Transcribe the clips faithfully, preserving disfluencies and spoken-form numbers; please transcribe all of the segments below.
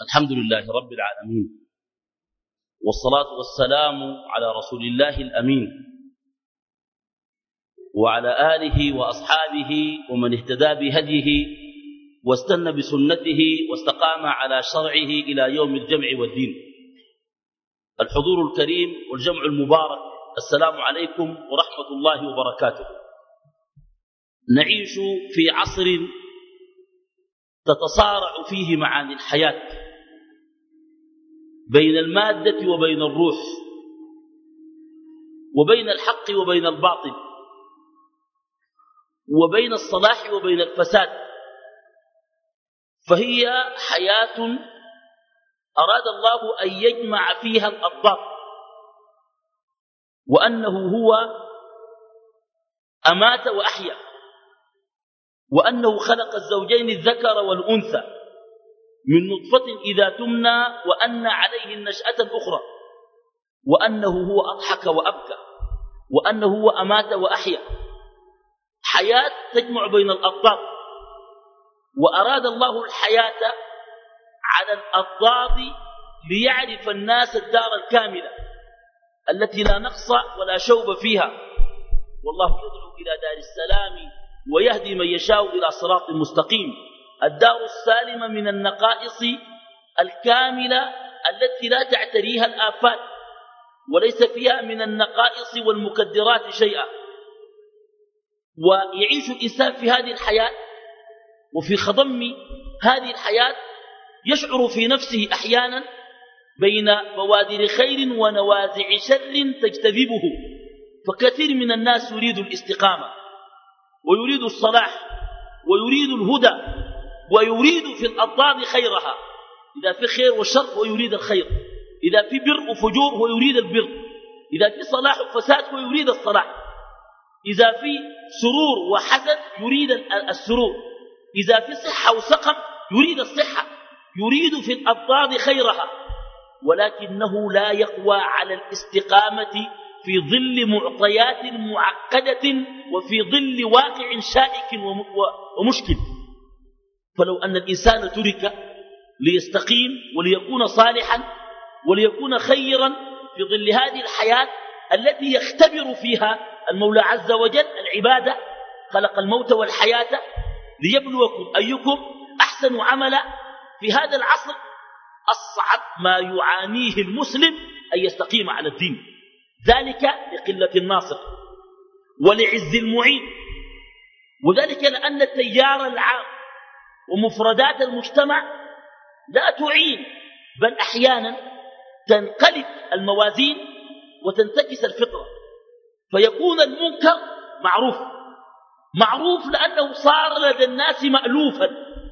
الحمد لله رب العالمين، والصلاة والسلام على رسول الله الأمين وعلى آله وأصحابه ومن اهتدى بهديه واستنى بسنته واستقام على شرعه إلى يوم الجمع والدين. الحضور الكريم والجمع المبارك، السلام عليكم ورحمة الله وبركاته. نعيش في عصر تتصارع فيه معاني الحياة بين المادة وبين الروح، وبين الحق وبين الباطل، وبين الصلاح وبين الفساد. فهي حياة أراد الله أن يجمع فيها الأضداد، وأنه هو أمات وأحيا، وأنه خلق الزوجين الذكر والأنثى من نطفة إذا تمنى، وأن عليه النشأة الأخرى، وأنه هو أضحك وأبكى، وأنه هو أمات وأحيا. حياة تجمع بين الأضداد، وأراد الله الحياة على الأضداد ليعرف الناس الدار الكاملة التي لا نقص ولا شوب فيها. والله يدعو إلى دار السلام ويهدي من يشاء إلى صراط مستقيم. الدار السالمة من النقائص الكاملة التي لا تعتريها الآفات، وليس فيها من النقائص والمكدرات شيئا. ويعيش الإنسان في هذه الحياة، وفي خضم هذه الحياة يشعر في نفسه أحيانا بين بوادر خير ونوازع شر تجتذبه. فكثير من الناس يريد الاستقامة، ويريد الصلاح، ويريد الهدى، ويريد في الأضداد خيرها. إذا في خير وشر ويريد الخير، إذا في بر وفجور ويريد البر، إذا في صلاح وفساد ويريد الصلاح، إذا في سرور وحزن يريد السرور، إذا في صحة وسقم يريد الصحة، يريد في الأضداد خيرها، ولكنه لا يقوى على الاستقامة في ظل معطيات معقدة وفي ظل واقع شائك ومشكل. فلو أن الإنسان ترك ليستقيم وليكون صالحا وليكون خيرا في ظل هذه الحياة التي يختبر فيها المولى عز وجل العبادة، خلق الموت والحياة ليبلوكم أيكم أحسن عملا. في هذا العصر أصعب ما يعانيه المسلم أن يستقيم على الدين، ذلك لقلة الناصر ولعز المعين، وذلك لأن التيار العام ومفردات المجتمع لا تعين، بل أحيانا تنقلب الموازين وتنتكس الفطرة، فيكون المنكر معروف معروف لأنه صار لدى الناس مألوفا،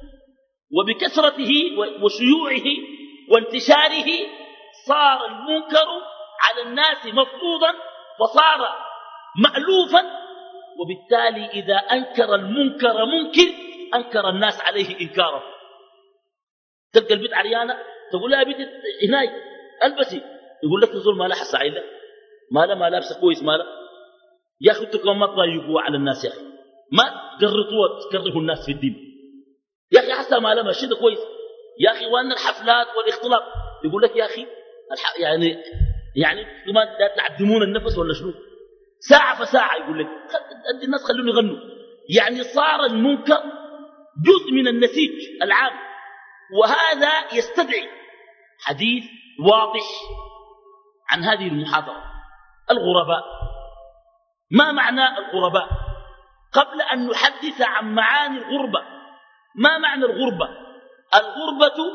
وبكثرته وشيوعه وانتشاره صار المنكر على الناس مفروضا، فصار مألوفا. وبالتالي إذا أنكر المنكر منكر أنكر الناس عليه إنكاره. تلقى البيت عريانة تقول لها بيت هناي البسي، يقول لك نزول ما لها حساعيلة، ما لها ما لابسة كويس، ما لها. يا أخي تكون ما تضايقوا على الناس، يا أخي ما تقرطوا تكرهوا الناس في الدين. يا أخي حسا ما لها ماشي ده كويس، يا أخي وأن الحفلات والاختلاط، يقول لك يا أخي يعني يعني ما تعدمون النفس ولا شنو، ساعة فساعة يقول لك أدي الناس خلوني يغنوا. يعني صار المنكر جزء من النسيج العام، وهذا يستدعي حديث واضح عن هذه المحاضرة. الغرباء، ما معنى الغرباء؟ قبل أن نحدث عن معاني الغربة، ما معنى الغربة؟ الغربة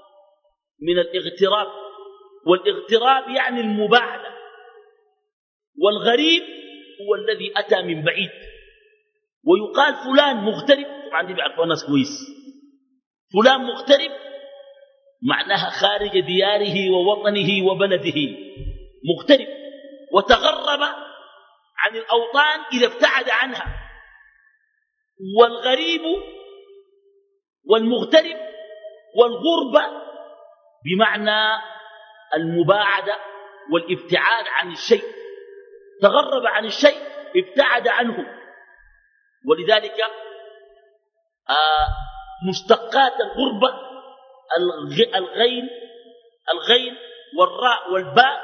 من الاغتراب، والاغتراب يعني المباعدة، والغريب هو الذي أتى من بعيد. ويقال فلان مغترب، طبعا دي بيعرفوا الناس كويس، فلان مغترب معناها خارج دياره ووطنه وبلده، مغترب، وتغرب عن الأوطان إذا ابتعد عنها. والغريب والمغترب والغربة بمعنى المباعدة والابتعاد عن الشيء، تغرب عن الشيء ابتعد عنه. ولذلك آه مشتقات الغربة الغين الغين والراء والباء،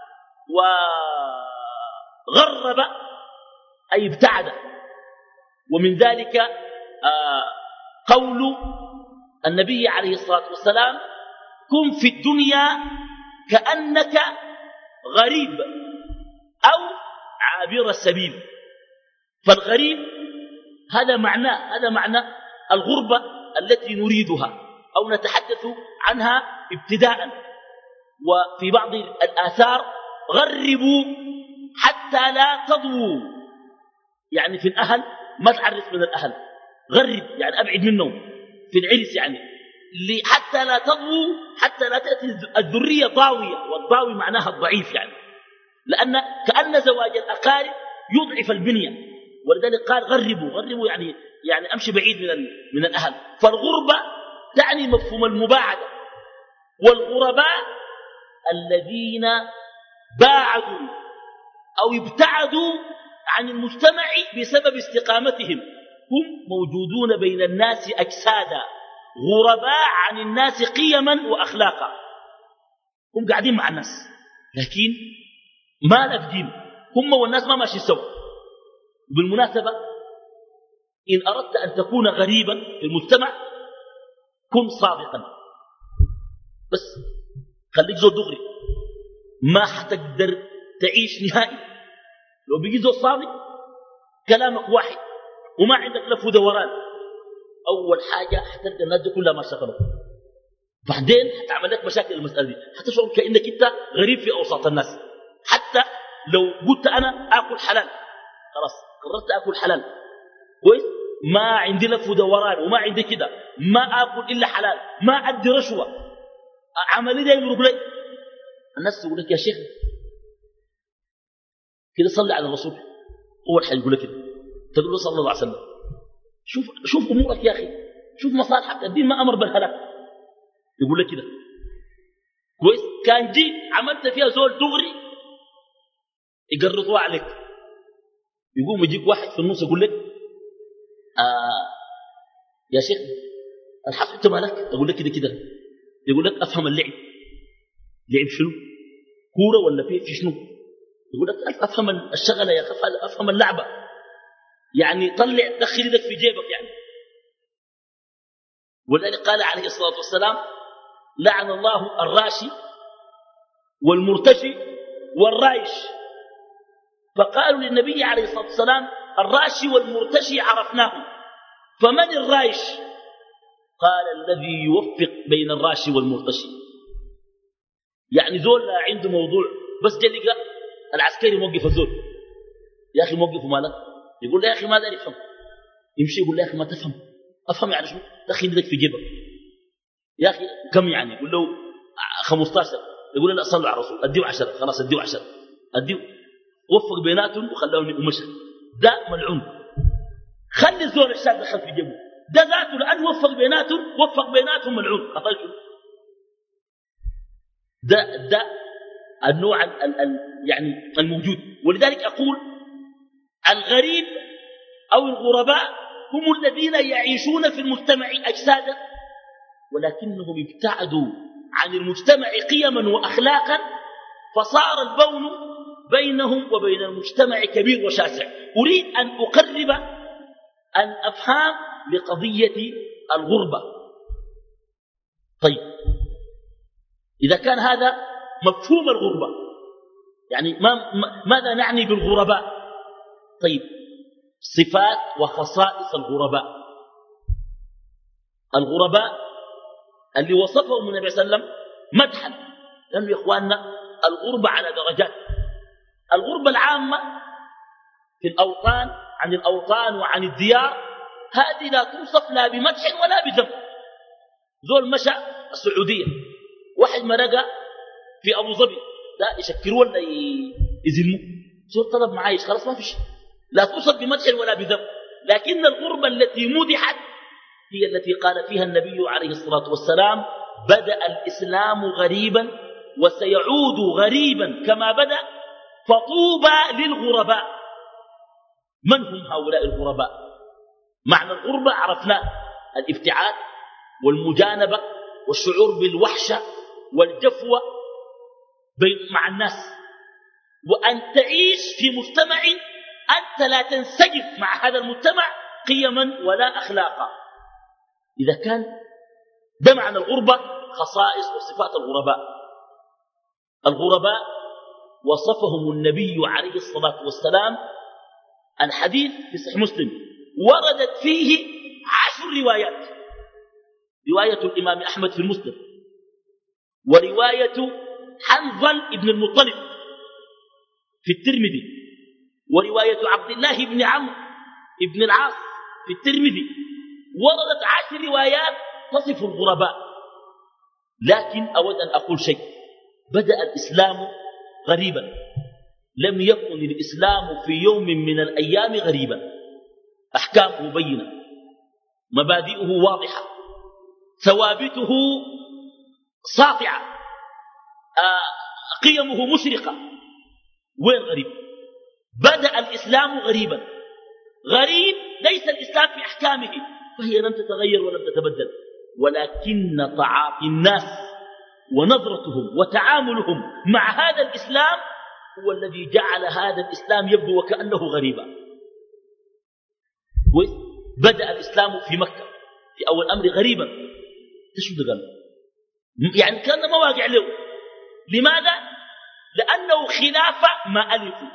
وغرب أي ابتعد. ومن ذلك آه قول النبي عليه الصلاة والسلام: كن في الدنيا كأنك غريب أو عابر السبيل. فالغريب هذا معناه هذا معنى الغربة التي نريدها أو نتحدث عنها ابتداء. وفي بعض الآثار: غربوا حتى لا تضووا، يعني في الأهل ما تعرف من الأهل، غرب يعني أبعد منهم في العرس، يعني حتى لا تضووا، حتى لا تأتي الذرية ضاوية، والضاوي معناها الضعيف، يعني لأن كأن زواج الأقارب يضعف البنية، ولذلك قال غربوا. غربوا يعني يعني أمشي بعيد من من الأهل. فالغربة تعني مفهوم المباعدة. والغرباء الذين باعدوا أو ابتعدوا عن المجتمع بسبب استقامتهم، هم موجودون بين الناس أجسادا، غرباء عن الناس قيما وأخلاقا. هم قاعدين مع الناس لكن ما لك دين، هم والناس ما ماشي سوا. وبالمناسبة إن أردت أن تكون غريبا في المجتمع كن صادقا، بس خليك زول دغري، ما حتقدر تعيش نهائي لو بيجي زول صادق كلامك واحد وما عندك لف ودوران. أول حاجة حتلقى الناس دي كلها ما شغلوا، بعدين حتعمل لك مشاكل المسألة دي، حتشعر كأنك أنت غريب في أوساط الناس. حتى لو قلت أنا آكل حلال، خلاص قررت آكل حلال كويس، ما عندي لف ودوران وما عندي كده، ما آكل إلا حلال، ما أدي رشوة، عملي ده يمرق لي. الناس يقول لك يا شيخ كده صلي على الرسول، أول حاجة يقول لك كده، تقول له صلى الله عليه وسلم شوف شوف أمورك يا أخي، شوف مصالحك، الدين ما أمر بالهلاك. يقول لك كده كويس. كان جي عملت فيها زول دغري يقرطوا عليك، يقوم يجيك واحد في النص يقول لك آه يا شيخ الحق انت مالك، يقول لك كده كده، يقول لك افهم اللعب، لعب شنو؟ كوره ولا في في شنو؟ يقول لك افهم الشغله يا اخي، افهم اللعبه، يعني طلع دخل يدك في جيبك يعني. ولذلك قال عليه الصلاه والسلام: لعن الله الراشي والمرتشي والرايش. فقالوا للنبي عليه الصلاه والسلام: الراشي والمرتشي عرفناه، فمن الرايش؟ قال: الذي يوفق بين الراشي والمرتشي. يعني زول عنده موضوع بس جلق العسكري موقف الزول، يا أخي موقفه مالك، يقول له يا أخي ما داري يفهم، يمشي يقول له يا أخي ما تفهم، أفهم يعني شو، دخل يدك في جيبك يا أخي كم يعني، يقول له خمسة عشر، يقول له لا صلوا على الرسول، أديه عشرة، خلاص أديه عشرة، أديه، وفق بيناتهم وخلاهم ومشى. ده ملعون. خلي الزول الشاب دخل في جيبه، ده ذاته لأن وفق بيناتهم، وفق بيناتهم ملعون. أطلعوا ده ده النوع ال ال ال يعني الموجود. ولذلك أقول الغريب أو الغرباء هم الذين يعيشون في المجتمع أجسادا، ولكنهم ابتعدوا عن المجتمع قيما وأخلاقا، فصار البون بينهم وبين المجتمع كبير وشاسع. أريد أن أقرب الأفهام لقضية الغربة. طيب إذا كان هذا مفهوم الغربة، يعني ما ماذا نعني بالغرباء؟ طيب صفات وخصائص الغرباء. الغرباء اللي وصفهم النبي صلى الله عليه وسلم مدحا، لأنه يا إخواننا الغربة على درجات. الغربة العامة في الأوطان عن الأوطان وعن الديار، هذه لا توصف لا بمدح ولا بذم. زول مشى السعودية، واحد مرقى في أبو ظبي، لا يشكروا ولا يزموا، زول طلب معايش، خلاص ما فيش، لا توصف بمدح ولا بذم. لكن الغربة التي مدحت هي التي قال فيها النبي عليه الصلاة والسلام: بدأ الإسلام غريبا وسيعود غريبا كما بدأ، فطوبى للغرباء. من هم هؤلاء الغرباء؟ معنى الغربة عرفناه: الابتعاد والمجانبة والشعور بالوحشة والجفوة بين مع الناس، وأن تعيش في مجتمع أنت لا تنسجم مع هذا المجتمع قيما ولا أخلاقا. إذا كان ده معنى الغربة، خصائص وصفات الغرباء. الغرباء وصفهم النبي عليه الصلاة والسلام. الحديث في صحيح مسلم وردت فيه عشر روايات: رواية الإمام أحمد في المسلم، ورواية حنظل بن المطلب في الترمذي، ورواية عبد الله بن عمرو بن العاص في الترمذي. وردت عشر روايات تصف الغرباء. لكن أود أن أقول شيء: بدأ الإسلام غريبا، لم يكن الإسلام في يوم من الأيام غريبا. أحكامه بينة، مبادئه واضحة، ثوابته ساطعة، آه قيمه مشرقة. وين غريب؟ بدأ الإسلام غريبا. غريب ليس الإسلام في أحكامه، فهي لم تتغير ولم تتبدل، ولكن تعاطي الناس ونظرتهم وتعاملهم مع هذا الإسلام هو الذي جعل هذا الإسلام يبدو وكأنه غريبا. بدأ الإسلام في مكة في أول أمر غريبا. تشو ده قال؟ يعني كان ما واقع له. لماذا؟ لأنه خلاف ما ألفوا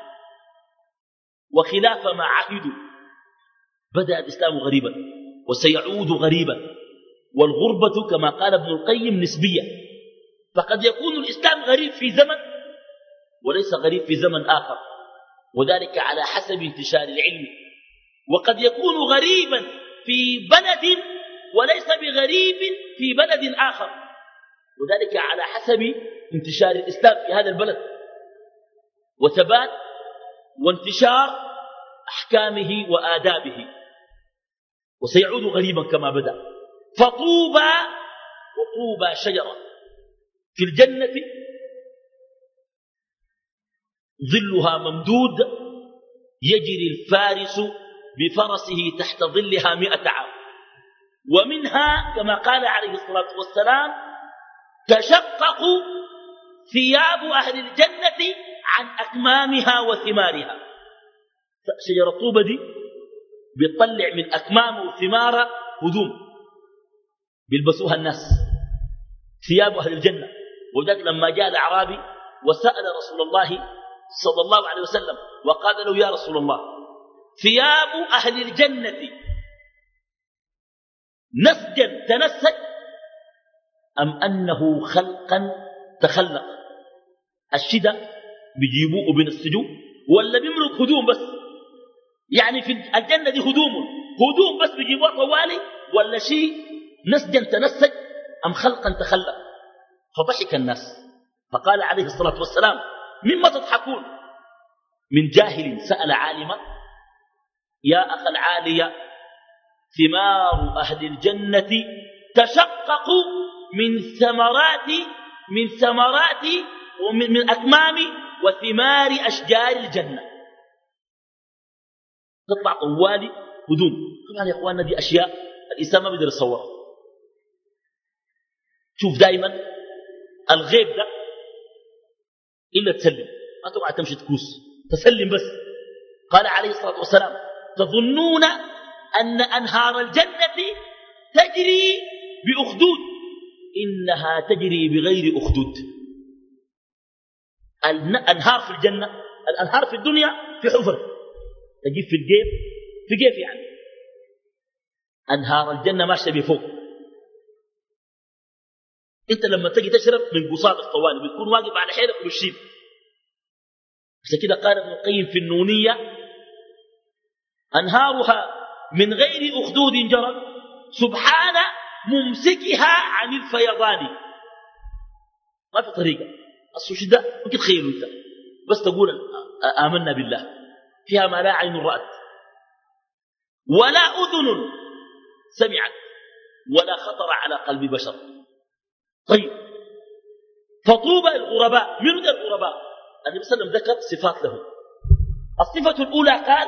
وخلاف ما عهدوا. بدأ الإسلام غريبا وسيعود غريبا. والغربة كما قال ابن القيم نسبية، فقد يكون الإسلام غريب في زمن وليس غريب في زمن آخر، وذلك على حسب انتشار العلم. وقد يكون غريبا في بلد وليس بغريب في بلد آخر، وذلك على حسب انتشار الإسلام في هذا البلد وثبات وانتشار أحكامه وآدابه. وسيعود غريبا كما بدأ. فطوبى وطوبى شجرة في الجنة ظلها ممدود يجري الفارس بفرسه تحت ظلها مئة عام. ومنها كما قال عليه الصلاة والسلام: تشقق ثياب أهل الجنة عن أكمامها وثمارها. شجرة طوبة دي بيطلع من أكمام وثمار هدوم بيلبسوها الناس، ثياب أهل الجنة. وذلك لما جاء الأعرابي وسأل رسول الله صلى الله عليه وسلم وقال له: يا رسول الله، ثياب أهل الجنة نسجا تنسج أم أنه خلقا تخلق؟ الشدة بيجيبوه بين السجود ولا بيمرق هدوم بس؟ يعني في الجنة دي هدوم هدوم بس بيجيبوها طوالي، ولا شيء نسجا تنسج أم خلقا تخلق؟ فضحك الناس فقال عليه الصلاة والسلام: مما تضحكون؟ من جاهل سأل عالما: يا أخ العالية، ثمار أهل الجنة تشقق من ثمرات من ثمرات ومن من أكمام وثمار أشجار الجنة. تطلع طوالي هدوم. طبعا يا أخواننا دي أشياء الإنسان ما بيقدر يصورها. شوف دائما الغيب ده إلا تسلم، ما تقعد تمشي تكوس، تسلم بس. قال عليه الصلاة والسلام: تظنون أن أنهار الجنة تجري بأخدود، إنها تجري بغير أخدود. الأنهار في الجنة، الأنهار في الدنيا في حفر، تجيب في الجيب في جيب يعني. أنهار الجنة ماشية بفوق. أنت لما تجي تشرب من قصاد الطوالي بتكون واقف على حيلك وبالشيب. عشان كده قال ابن القيم في النونية: أنهارها من غير أخدود جرت سبحان ممسكها عن الفيضان. ما في طريقة. السوشي ده ممكن تخيلوا انت بس تقول آمنا بالله، فيها ما لا عين رأت ولا أذن سمعت ولا خطر على قلب بشر. طيب، فطوبى الغرباء. من ذا الغرباء؟ النبي صلى الله عليه وسلم ذكر صفات لهم. الصفة الأولى قال: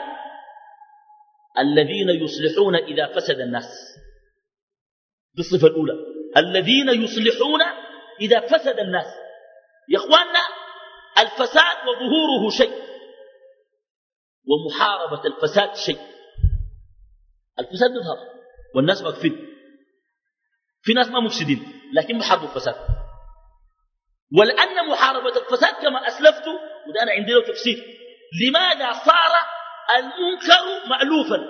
الذين يصلحون إذا فسد الناس. دي الصفة الأولى، الذين يصلحون إذا فسد الناس. يا أخواننا، الفساد وظهوره شيء، ومحاربة الفساد شيء. الفساد يظهر والناس واقفين، في ناس ما مفسدين لكن محاربوا الفساد. ولأن محاربة الفساد كما أسلفت، وده أنا عندي له تفسير، لماذا صار المنكر مألوفا؟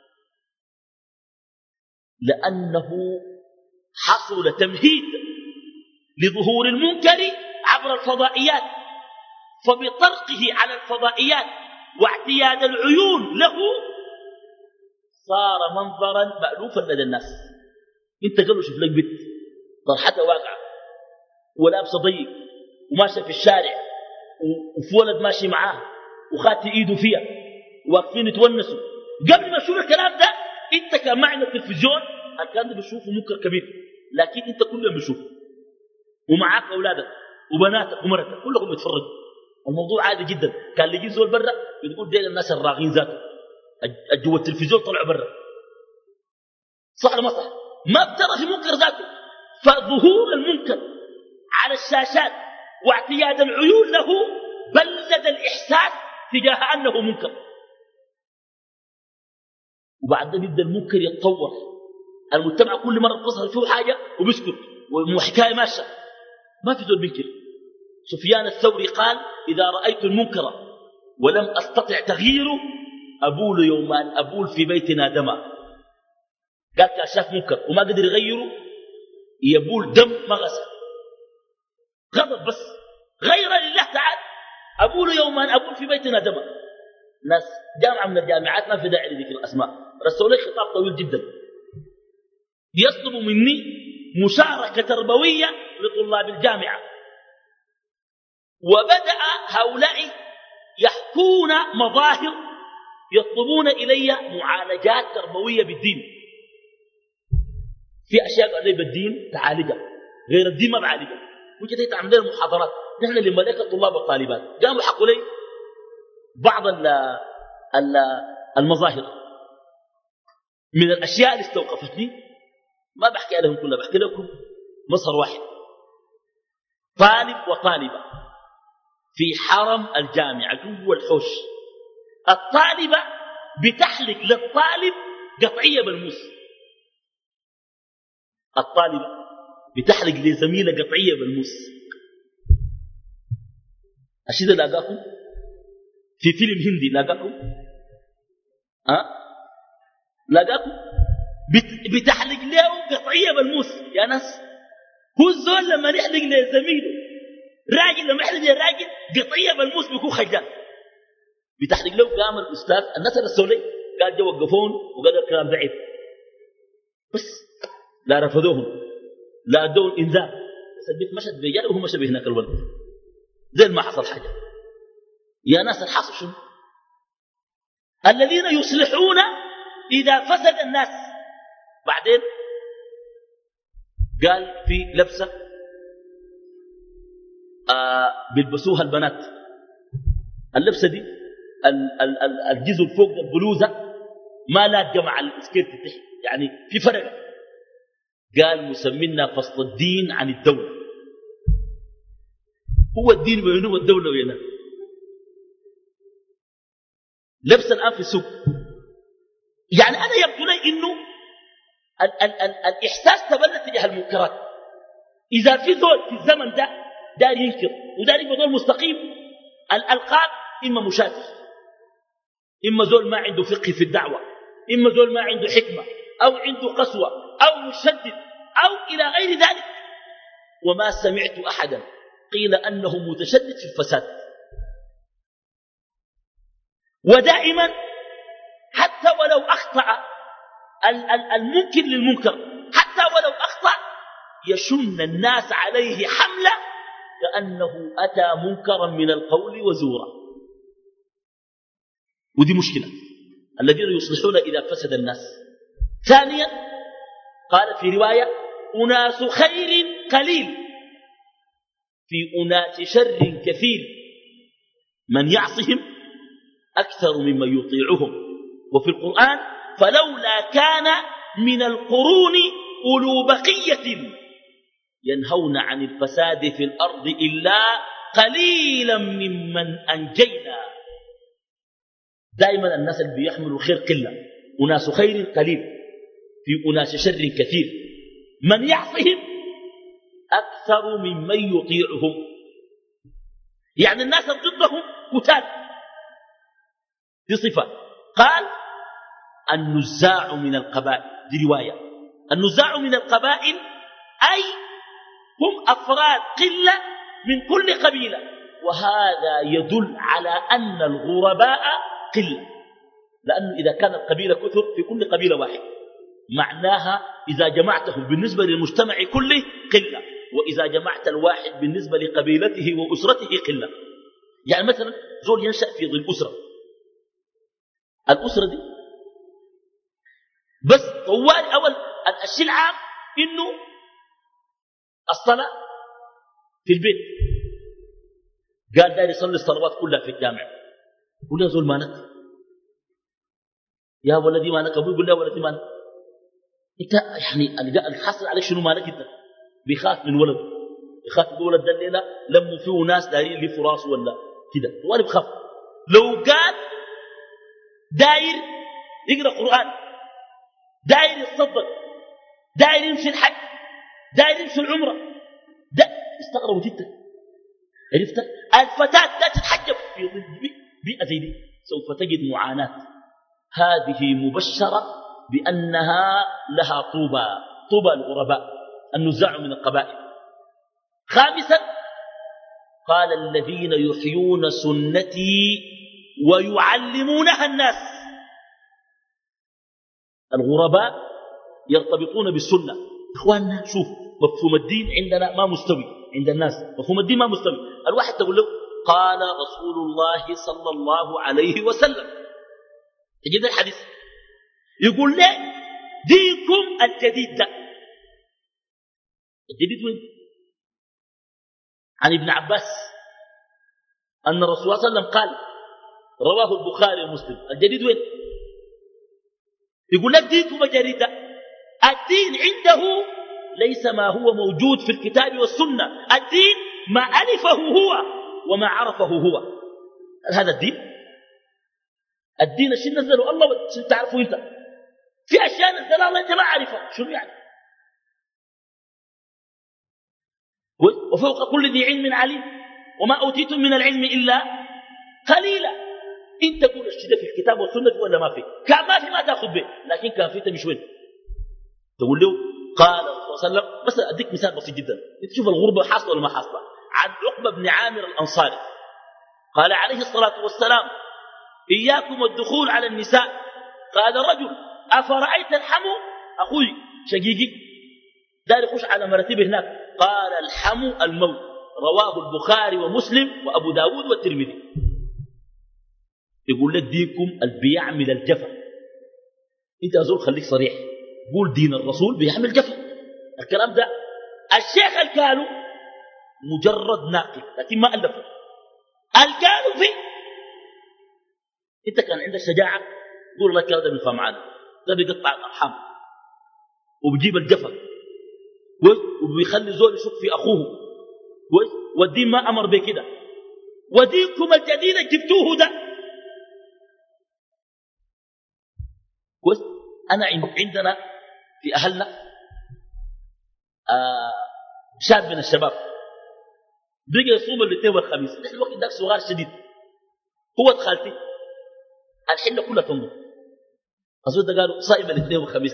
لأنه حصل تمهيد لظهور المنكر عبر الفضائيات، فبطرقه على الفضائيات واعتياد العيون له صار منظرا مألوفا لدى الناس. انت قالوا شوف لك بنت طرحتها واقعة ولابسه ضيق وماشيه في الشارع وفي ولد ماشي معاه وخاتي ايده فيها واقفين يتونسوا، قبل ما تشوف الكلام ده انت كان معنا التلفزيون الكلام ده بتشوفه منكر كبير، لكن انت كل يوم بتشوفه ومعاك اولادك وبناتك ومرتك كلكم بتفرجوا. الموضوع عادي جدا. كان اللي يجي زول برا بتقول ديل الناس الراغين ذاته جوا التلفزيون طلعوا برا، صح ولا ما صح؟ ما بترى في منكر ذاته. فظهور المنكر على الشاشات واعتياد العيون له بلد الإحساس تجاه أنه منكر، وبعدين يبدأ المنكر يتطور. المجتمع كل مرة بتصل فيه حاجة وبيسكت وحكاية ماشية، ما في ذو بينكر. سفيان الثوري قال: إذا رأيت المنكر ولم أستطع تغييره أبول يومان أبول في بيتنا دما. قال كان شاف منكر وما قدر يغيره يبول دم ما غسل، غضب بس غير لله تعالى. أبول يومان أبول في بيتنا دما. ناس جامعة من الجامعات ما في داعي لذكر الأسماء رسلوا لي خطاب طويل جدا يطلب مني مشاركة تربوية لطلاب الجامعة، وبدأ هؤلاء يحكون مظاهر يطلبون إلي معالجات تربوية بالدين. في أشياء قال لي بالدين تعالجها، غير الدين ما بعالجها. وجدت عندنا محاضرات نحن لملائكة الطلاب والطالبات، قاموا حكوا لي بعض ال ال المظاهر. من الأشياء اللي استوقفتني ما بحكي لهم كلها، بحكي لكم مصر واحد. طالب وطالبة في حرم الجامعة جوا الحوش، الطالبة بتحلق للطالب قطعية بالموس، الطالبة بتحلق لزميلة قطعية بالموس. أشيد لاقاكم في فيلم هندي، لاقاكم أه؟ لاقاكم بتحلق له قطعية بالموس. يا ناس، هو الزول لما يحلق لزميله راجل، لما يحلق لراجل قطعية بالموس بيكون خجال. بتحلق له. قام الأستاذ الناس الرسولي قال جو وقفون وقال الكلام ضعيف، بس لا رفضوهم لا ادوهم انذار، بس البيت مشت بيجال وهو مشى بهناك الولد زي ما حصل حاجه. يا ناس الحاصل شنو؟ الذين يصلحون اذا فسد الناس. بعدين قال في لبسه آه بيلبسوها البنات، اللبسه دي الجزء الفوق البلوزه ما لاقى مع السكيرت تحت، يعني في فرق. قال مسمينا فصل الدين عن الدولة. هو الدين وينه والدولة وينه. لبس الآن في السوق. يعني أنا يبدو لي إنه ال ال ال الإحساس تبلد تجاه المنكرات. إذا في ذول في الزمن ده دار ينكر ودار يبقى ذول مستقيم، الألقاب إما مشاكل، إما ذول ما عنده فقه في الدعوة، إما ذول ما عنده حكمة أو عنده قسوة أو مشدد أو إلى غير ذلك. وما سمعت أحدا قيل أنه متشدد في الفساد. ودائما حتى ولو أخطأ المنكر للمنكر، حتى ولو أخطأ يشن الناس عليه حملة كأنه أتى منكرا من القول وزورا. ودي مشكلة. الذين يصلحون إذا فسد الناس. ثانيا قال في رواية: أناس خير قليل في أناس شر كثير، من يعصهم أكثر مما يطيعهم. وفي القرآن: فلولا كان من القرون أولو بقية ينهون عن الفساد في الأرض إلا قليلا ممن أنجينا. دائما الناس اللي بيحملوا خير قلة، أناس خير قليل في أناس شر كثير، من يعصهم أكثر ممن يطيعهم. يعني الناس ضدهم قتال. دي صفة. قال النزاع من القبائل، دي رواية، النزاع من القبائل أي هم أفراد قلة من كل قبيلة، وهذا يدل على أن الغرباء قلة، لأنه إذا كانت قبيلة كثر في كل قبيلة واحد معناها إذا جمعته بالنسبة للمجتمع كله قلة، وإذا جمعت الواحد بالنسبة لقبيلته وأسرته قلة. يعني مثلا زول ينشأ في ظل أسرة، الأسرة دي بس طوال أول الشيء العام إنه الصلاة في البيت، قال داري يصلي الصلوات كلها في الجامع، يقول له زول مالك يا ولدي، مالك أبوي، يقول له ولدي مالك انت، يعني اللي حصل عليك شنو مالك انت؟ بيخاف من ولده، يخاف يقول ولد ده الليله لموا فيه ناس دايرين لي فراس ولا كده، طوالي بخاف. لو قال داير يقرا قران، داير يتصدق، داير يمشي الحج، داير يمشي العمره، ده استغربوا جدا. عرفت؟ الفتاه لا تتحجب في بيئه زي دي سوف تجد معاناه. هذه مبشره بأنها لها طوبى، طوبى الغرباء، النزاع من القبائل. خامسا قال الذين يحيون سنتي ويعلمونها الناس. الغرباء يرتبطون بالسنة. إخواننا شوف، مفهوم الدين عندنا ما مستوي، عند الناس مفهوم الدين ما مستوي. الواحد تقول له قال رسول الله صلى الله عليه وسلم، تجد الحديث يقول لي دينكم الجديد ده، الجديد وين؟ عن ابن عباس أن الرسول صلى الله عليه وسلم قال، رواه البخاري ومسلم، الجديد وين؟ يقول لك دينكم الجديد ده، الدين عنده ليس ما هو موجود في الكتاب والسنة، الدين ما ألفه هو وما عرفه هو. هذا الدين؟ الدين الشيء نزله الله والشيء تعرفه انت، في أشياء نزلها الله انت ما عارفها، شنو يعني؟ وفوق كل ذي علم عليم وما أوتيتم من العلم إلا قليلا. انت تقول الشيء ده في الكتاب والسنة ولا ما في؟ كان ما في ما تأخذ به، لكن كان في تمشي وين؟ تقول له قال صلى الله عليه وسلم. بس أديك مثال بسيط جدا، انت تشوف الغربة حاصلة ولا ما حاصلة. عن عقبة بن عامر الأنصاري قال عليه الصلاة والسلام إياكم الدخول على النساء. قال رجل أفرأيت الحمو، أخوي شقيقي دار يخش على مرتبه هناك، قال الحمو الموت. رواه البخاري ومسلم وأبو داود والترمذي. يقول لك دينكم اللي بيعمل الجفا. انت أزول خليك صريح، قول دين الرسول بيعمل جفا. الكلام ده الشيخ اللي قالوا مجرد ناقل لكن ما ألفه، اللي قالوا فيه انت كان عندك شجاعة قول الله الكلام ده بينفع معنا، ده بيقطع الأرحام وبيجيب الجفا وبيخلي زول يشك في أخوه، والدين ما أمر بكده. ودينكم الجديد جبتوه ده كويس. أنا عندنا في أهلنا آه شاب من الشباب بيجي يصوم الاثنين والخميس، نحن الوقت ده صغار شديد، هو خالتي الحلة كلها تنظر، أصول ده قالوا صائم الاثنين والخميس.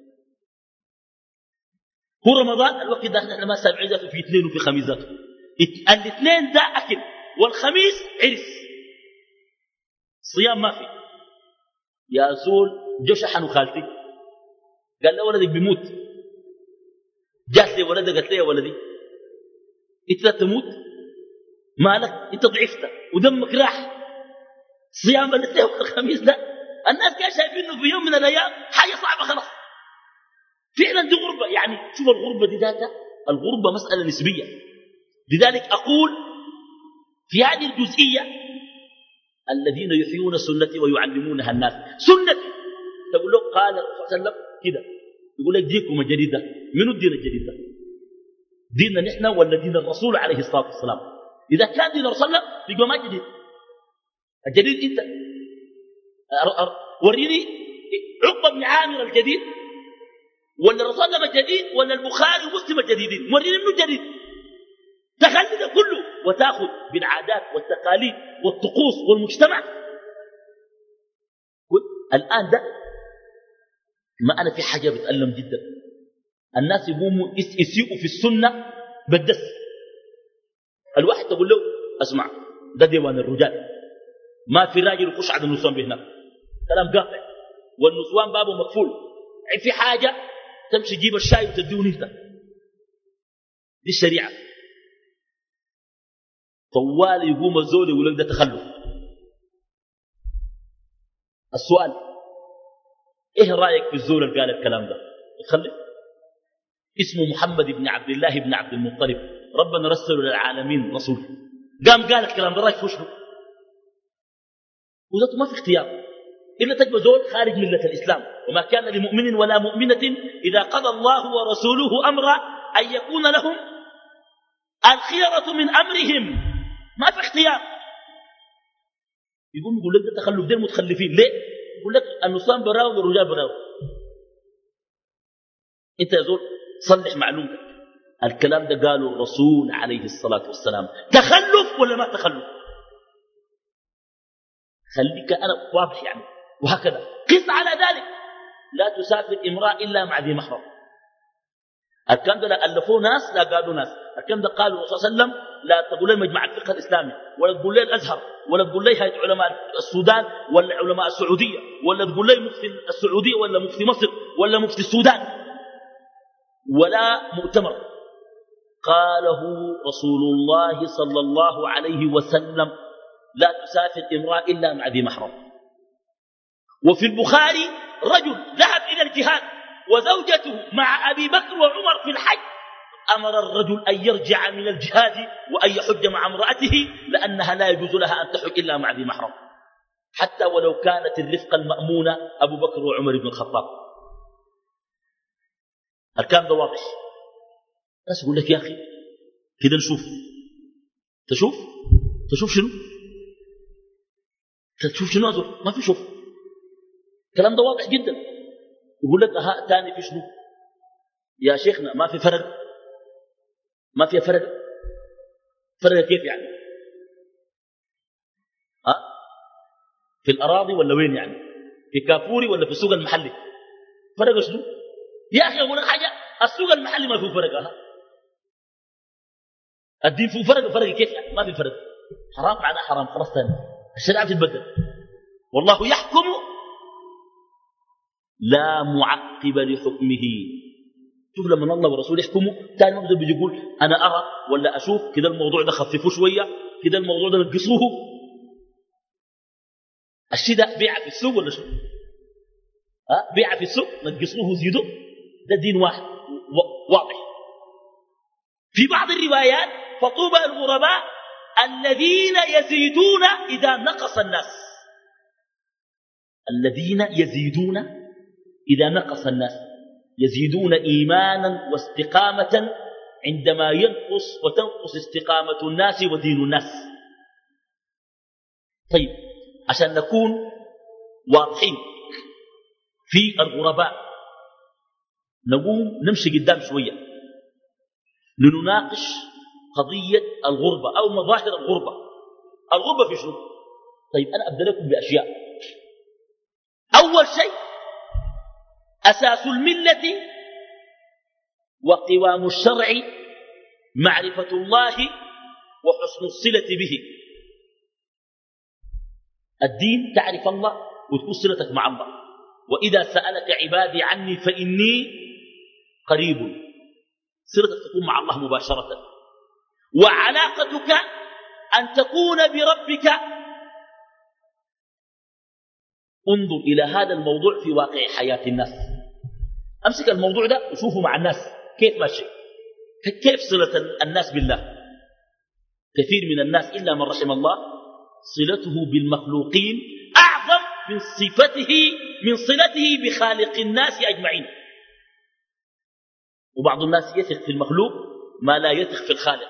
هو رمضان الوقت ده نحن ما سابعين ذاته في اثنين وفي خميس ذاته، الاثنين ده أكل والخميس عرس، صيام ما في. يا زول جو شحنوا خالتي قال له ولدك بيموت، جات لي ولدك قالت لي يا ولدي انت لا تموت، مالك انت ضعفت ودمك راح، صيام الاثنين والخميس ده الناس كانوا شايفينه في يوم من الايام حاجه صعبه خلاص. فعلا دي غربه، يعني شوف الغربه دي ذاتها، الغربه مساله نسبيه. لذلك اقول في هذه الجزئيه الذين يحيون سنتي ويعلمونها الناس. سنتي تقول له قال الرسول صلى الله عليه وسلم كده، يقول لك دينكم الجديد ده. منو الدين الجديد ده؟ ديننا نحن ولا دين الرسول عليه الصلاة والسلام؟ إذا كان دين الرسول يبقى ما جديد. الجديد أنت وريني عقبة بن عامر الجديد ولا الرسول الجديد ولا البخاري ومسلم الجديدين؟ وريني منه الجديد. تخلي ده كله وتاخذ بالعادات والتقاليد والطقوس والمجتمع. الآن ده ما أنا في حاجة بتألم جدا. الناس يقوموا يسيئوا في السنة بالدس. الواحد تقول له اسمع ده ديوان الرجال ما في راجل يخش على النسوان بهناك، كلام قاطع، والنسوان بابه مقفول. في حاجة تمشي تجيب الشاي وتديه انت. دي الشريعة. طوال يقوم الزول يقول لك ده تخلف. السؤال ايه رأيك في الزول اللي قال الكلام ده؟ يخلف. اسمه محمد بن عبد الله بن عبد المطلب، ربنا رسله للعالمين رسول، قام قال الكلام ده، رايك فشله؟ وذاته ما في اختيار إلا تجب زول خارج ملة الإسلام. وما كان لمؤمن ولا مؤمنة إذا قضى الله ورسوله أمرا أن يكون لهم الخيرة من أمرهم. ما في اختيار. يقول يقول لك ده تخلف، دين متخلفين. ليه؟ يقول لك النسوان براو والرجال براو. انت يا زول صلح معلومتك. الكلام ده قاله الرسول عليه الصلاة والسلام. تخلف ولا ما تخلف؟ خليك أنا واضح يعني. وهكذا قس على ذلك. لا تسافر امرأة إلا مع ذي محرم. الكلام ده لا ألفوه ناس لا قالوا ناس. الكلام ده قالوا الرسول صلى الله عليه وسلم. لا تقول لي مجمع الفقه الإسلامي ولا تقول لي الأزهر ولا تقول لي هيئة علماء السودان ولا علماء السعودية ولا تقول لي مفتي السعودية ولا مفتي مصر ولا مفتي السودان ولا مؤتمر. قاله رسول الله صلى الله عليه وسلم. لا تسافر امرأة إلا مع ذي محرم. وفي البخاري رجل ذهب إلى الجهاد وزوجته مع أبي بكر وعمر في الحج. أمر الرجل أن يرجع من الجهاد وأن يحج مع امرأته لأنها لا يجوز لها أن تحج إلا مع ذي محرم، حتى ولو كانت الرفقة المأمونة أبو بكر وعمر بن الخطاب. الكلام ده واضح. الناس يقول لك يا أخي كده نشوف. تشوف تشوف شنو؟ تشوف شنو أزول؟ ما في شوف. الكلام ده واضح جدا. يقول لك أها تاني في شنو يا شيخنا؟ ما في فرق. ما في فرق. فرق كيف يعني؟ ها؟ في الأراضي ولا وين يعني؟ في كافوري ولا في السوق المحلي؟ فرق شنو يا أخي؟ أقول لك حاجة، السوق المحلي ما فيه فرق. ها؟ الدين فيه فرق. فرق كيف يعني؟ ما في فرق. حرام معناه حرام، خلاص ثاني. الشريعة تتبدل. والله يحكم لا معقب لحكمه. شوف لما الله ورسوله يحكموا ثاني ما بيجي يقول أنا أرى ولا أشوف كده الموضوع ده خففوه شوية، كده الموضوع ده نقصوه. الشيء ده بيع في السوق ولا شو؟ ها؟ بيع في السوق نقصوه وزيدوه. ده دين واحد واضح. في بعض الروايات فطوبى الغرباء الذين يزيدون إذا نقص الناس. الذين يزيدون إذا نقص الناس، يزيدون إيمانا واستقامة عندما ينقص وتنقص استقامة الناس ودين الناس. طيب عشان نكون واضحين في الغرباء نقوم نمشي قدام شوية لنناقش قضية الغربة أو مظاهر الغربة. الغربة في شنو؟ طيب أنا أبدأ لكم بأشياء. أول شيء أساس الملة وقوام الشرع معرفة الله وحسن الصلة به. الدين تعرف الله وتكون صلتك مع الله. وإذا سألك عبادي عني فإني قريب. صلتك تكون مع الله مباشرة. وعلاقتك أن تكون بربك. انظر إلى هذا الموضوع في واقع حياة الناس. أمسك الموضوع ده وشوفه مع الناس كيف ماشي، كيف صلة الناس بالله. كثير من الناس إلا من رحم الله صلته بالمخلوقين أعظم من صفته من صلته بخالق الناس أجمعين. وبعض الناس يثق في المخلوق ما لا يثق في الخالق.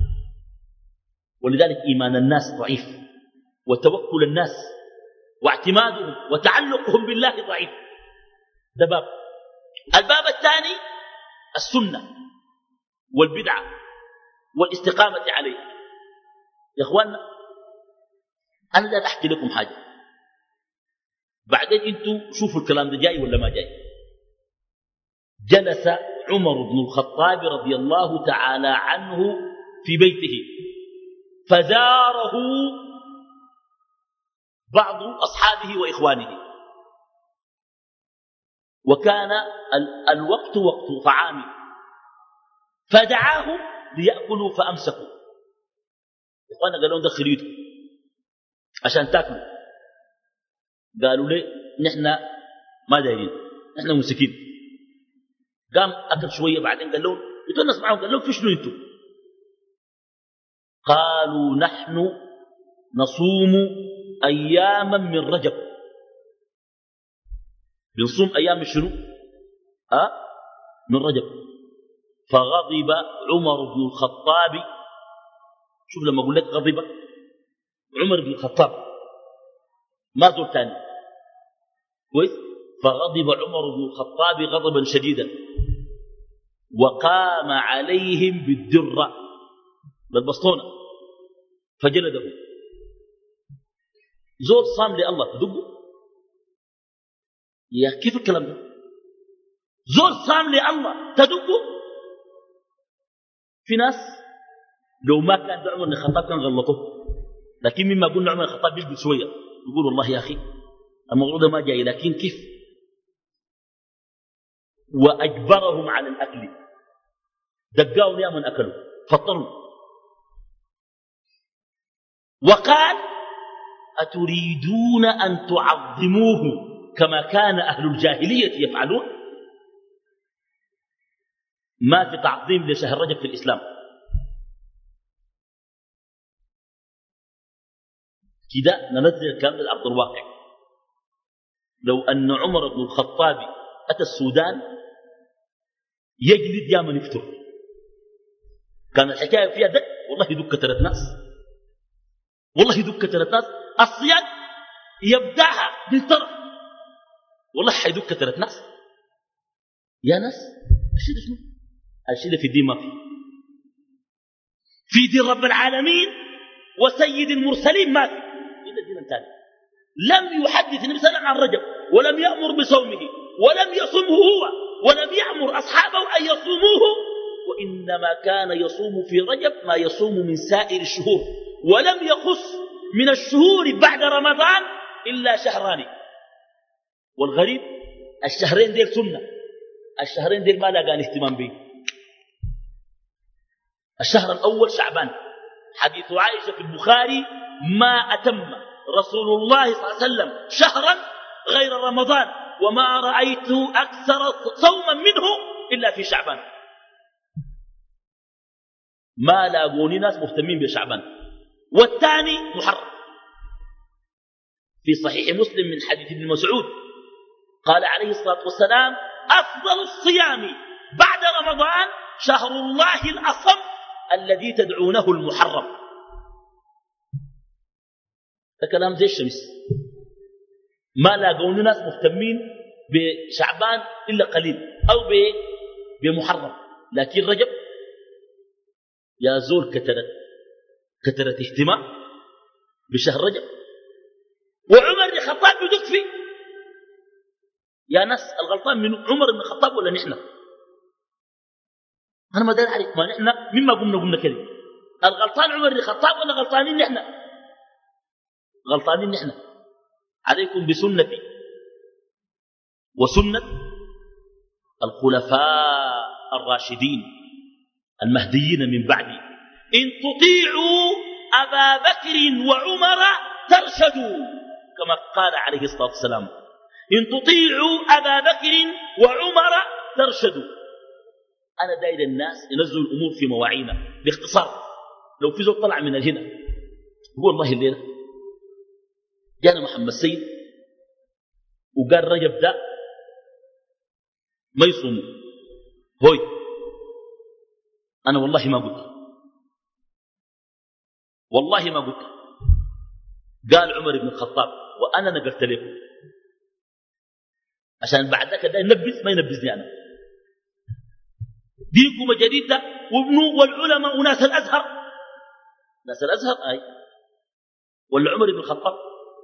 ولذلك إيمان الناس ضعيف، وتوكل الناس واعتمادهم وتعلقهم بالله ضعيف. ده باب. الباب الثاني السنة والبدعة والاستقامة عليه. يا إخواننا أنا لا أحكي لكم حاجة، بعدين أنتوا شوفوا الكلام ده جاي ولا ما جاي. جلس عمر بن الخطاب رضي الله تعالى عنه في بيته، فزاره بعض أصحابه وإخوانه، وكان ال الوقت وقت طعام، فدعاهم ليأكلوا فأمسكوا. إخوانا قالوا دخلوا يدكم عشان تاكلوا. قالوا لي نحن ما دايرين، نحن ممسكين. قام أكل شوية، بعدين قال لهم يتونس معهم، قال لهم في شنو انتم؟ قالوا نحن نصوم أياما من رجب. بنصوم أيام شنو؟ أه؟ من رجب. فغضب عمر بن الخطاب. شوف لما أقول لك غضب عمر بن الخطاب ما زول تاني كويس. فغضب عمر بن الخطاب غضبا شديدا، وقام عليهم بالدرة بالبسطونة فجلدهم. زول صام لله تدقوا؟ يا كيف الكلام ده؟ زول صام لله تدقوا؟ في ناس لو ما كان ده عمر بن الخطاب كان غلطوه، لكن مما قلنا عمر بن الخطاب يجبل شويه يقول والله يا اخي الموضوع ده ما جاي، لكن كيف؟ واجبرهم على الاكل، دقاوا نياما اكلوا فطروا. وقال اتريدون ان تعظموه كما كان اهل الجاهليه يفعلون؟ ما في تعظيم لشهر رجب في الاسلام. كده ننزل الكلام للأرض الواقع. لو أن عمر بن الخطاب أتى السودان يجلد يا من يفتر، كان الحكاية فيها دك، والله دك كترت ناس، والله دك كترت ناس. الصياد يبدأها بالطرف، والله حيدك كترت ناس. يا ناس الشيء ده شنو؟ الشيء ده في الدين ما في. في دين رب العالمين وسيد المرسلين ما في. لم يحدث النبي صلى الله عليه وسلم عن رجب، ولم يأمر بصومه، ولم يصومه هو، ولم يأمر أصحابه أن يصوموه، وإنما كان يصوم في رجب ما يصوم من سائر الشهور، ولم يخص من الشهور بعد رمضان إلا شهران. والغريب الشهرين ديل سنة، الشهرين ديل ما لقان اهتمام به. الشهر الأول شعبان، حديث عائشة في البخاري ما أتم رسول الله صلى الله عليه وسلم شهرا غير رمضان، وما رأيته أكثر صوما منه إلا في شعبان. ما لاقوني ناس مهتمين بشعبان. والثاني محرم. في صحيح مسلم من حديث ابن مسعود قال عليه الصلاة والسلام أفضل الصيام بعد رمضان شهر الله الأصم الذي تدعونه المحرم. ده كلام زي الشمس. ما لاقون ناس مهتمين بشعبان إلا قليل أو بمحرم، لكن رجب يا زول كترت كترت اهتمام بشهر رجب. وعمر بن الخطاب بدك فيه. يا ناس الغلطان من عمر بن الخطاب ولا نحن؟ أنا ما داري أعرف، ما نحن مما قمنا قمنا كده. الغلطان عمر بن الخطاب ولا غلطانين نحن؟ غلطانين نحن. عليكم بسنتي وسنة الخلفاء الراشدين المهديين من بعدي، إن تطيعوا أبا بكر وعمر ترشدوا، كما قال عليه الصلاة والسلام إن تطيعوا أبا بكر وعمر ترشدوا. أنا داير الناس ينزلوا الأمور في مواعينا باختصار. لو في زول طلع من الهنا هو والله الليلة جانا محمد سيد وقال رجب ده ما يصوموا هوي، أنا والله ما قلت، والله ما قلت. قال عمر بن الخطاب وأنا نقلت لكم عشان بعد ذلك ده ينبذ ما ينبذني أنا. دينكم الجديد ده وابنه والعلماء وناس الأزهر، ناس الأزهر أي ولا عمر بن الخطاب؟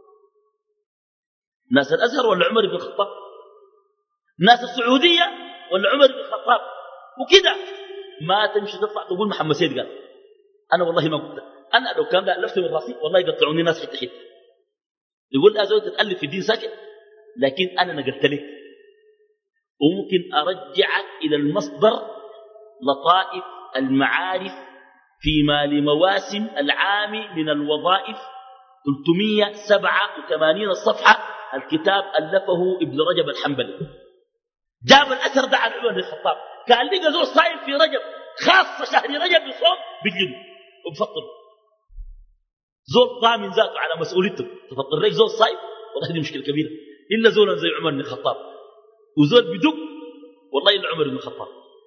ناس الأزهر ولا عمر بن الخطاب؟ ناس السعودية ولا عمر بن الخطاب؟ وكده ما تمشي تطلع تقول محمد سيد قال. أنا والله ما قلت. أنا لو كان ده ألفت من راسي والله يقطعوني ناس حتة حتة. يقول أزوي تتألف في الدين ساكت، لكن أنا نقلت لك وممكن أرجعك إلى المصدر لطائف المعارف فيما لمواسم العام من الوظائف ثلاثمئة وسبعة وثمانين صفحة. الكتاب ألفه ابن رجب الحنبلي. جاب الأثر ده عن عمر بن الخطاب. كان لقى زول صايم في رجب، خاصة شهر رجب بصوم بجلده وبفطر. زول ضامن ذاته على مسؤوليته، تفطر لك زول صايم والله دي مشكلة كبيرة. إلا زولا زي عمر بن الخطاب، وزول بدق والله إلا عمر بن الخطاب.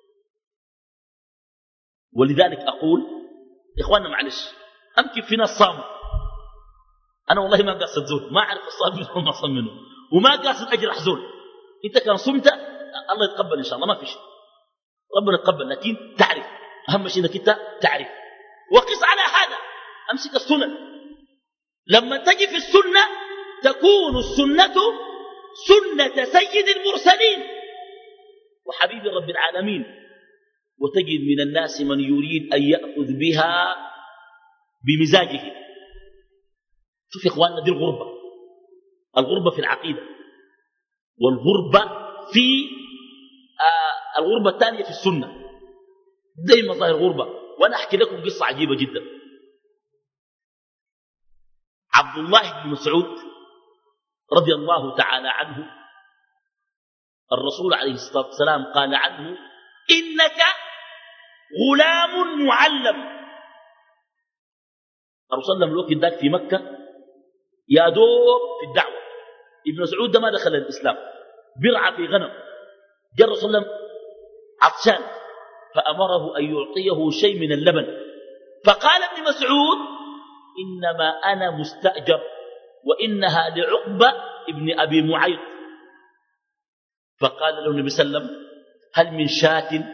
ولذلك أقول إخواننا معلش، أمكن في ناس صاموا، أنا والله ما قاصد زول، ما أعرف الصام منه وما صام منه، وما قاصد أجرح زول. أنت كان صمت الله يتقبل إن شاء الله، ما في شيء، ربنا يتقبل، لكن تعرف، أهم شيء أنك أنت تعرف. وقس على هذا، أمسك السنن. لما تجي في السنة تكون السنة سنة سيد المرسلين وحبيب رب العالمين، وتجد من الناس من يريد أن يأخذ بها بمزاجه. شوف يا إخواننا، دي الغربة، الغربة في العقيدة، والغربة في آه الغربة الثانية في السنة. دي مظاهر غربة. وأنا أحكي لكم قصة عجيبة جدا. عبد الله بن مسعود رضي الله تعالى عنه، الرسول عليه الصلاة والسلام قال عنه: إنك غلام معلم. الرسول صلى الله عليه وسلم الوقت ذاك في مكة يا دوب في الدعوة. ابن مسعود ده ما دخل الإسلام، برعى في غنم. جاء الرسول صلى الله عليه وسلم عطشان فأمره أن يعطيه شيء من اللبن، فقال ابن مسعود: إنما أنا مستأجر، وإنها لعقبة ابن أبي معيط. فقال له النبي صلى الله عليه وسلم: هل من شاة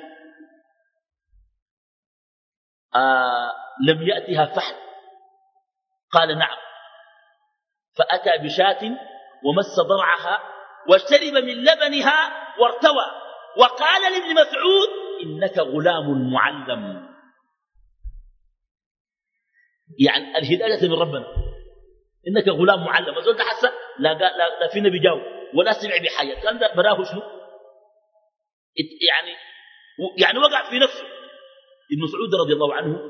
آه لم يأتها فحل؟ قال: نعم. فأتى بشاة ومس ضرعها وشرب من لبنها وارتوى، وقال لابن مسعود: إنك غلام معلم. يعني الهداية من ربنا، إنك غلام معلم. وزول ده حسن لا, لا, لا في نبي جاو ولا سمع بحاجة، كان ده براه شنو يعني يعني وقع في نفسه. ابن مسعود رضي الله عنه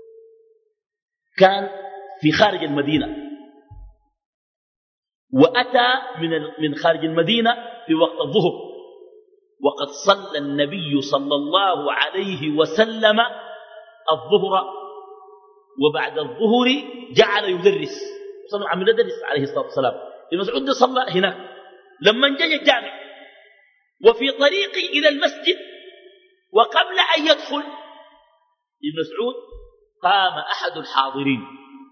كان في خارج المدينة، وأتى من من خارج المدينة في وقت الظهر، وقد صلى النبي صلى الله عليه وسلم الظهر، وبعد الظهر جعل يدرس، صلى عم يدرس عليه الصلاة والسلام. ابن مسعود صلى هناك. لما جاء الجامع وفي طريقي إلى المسجد وقبل أن يدخل ابن مسعود قام أحد الحاضرين.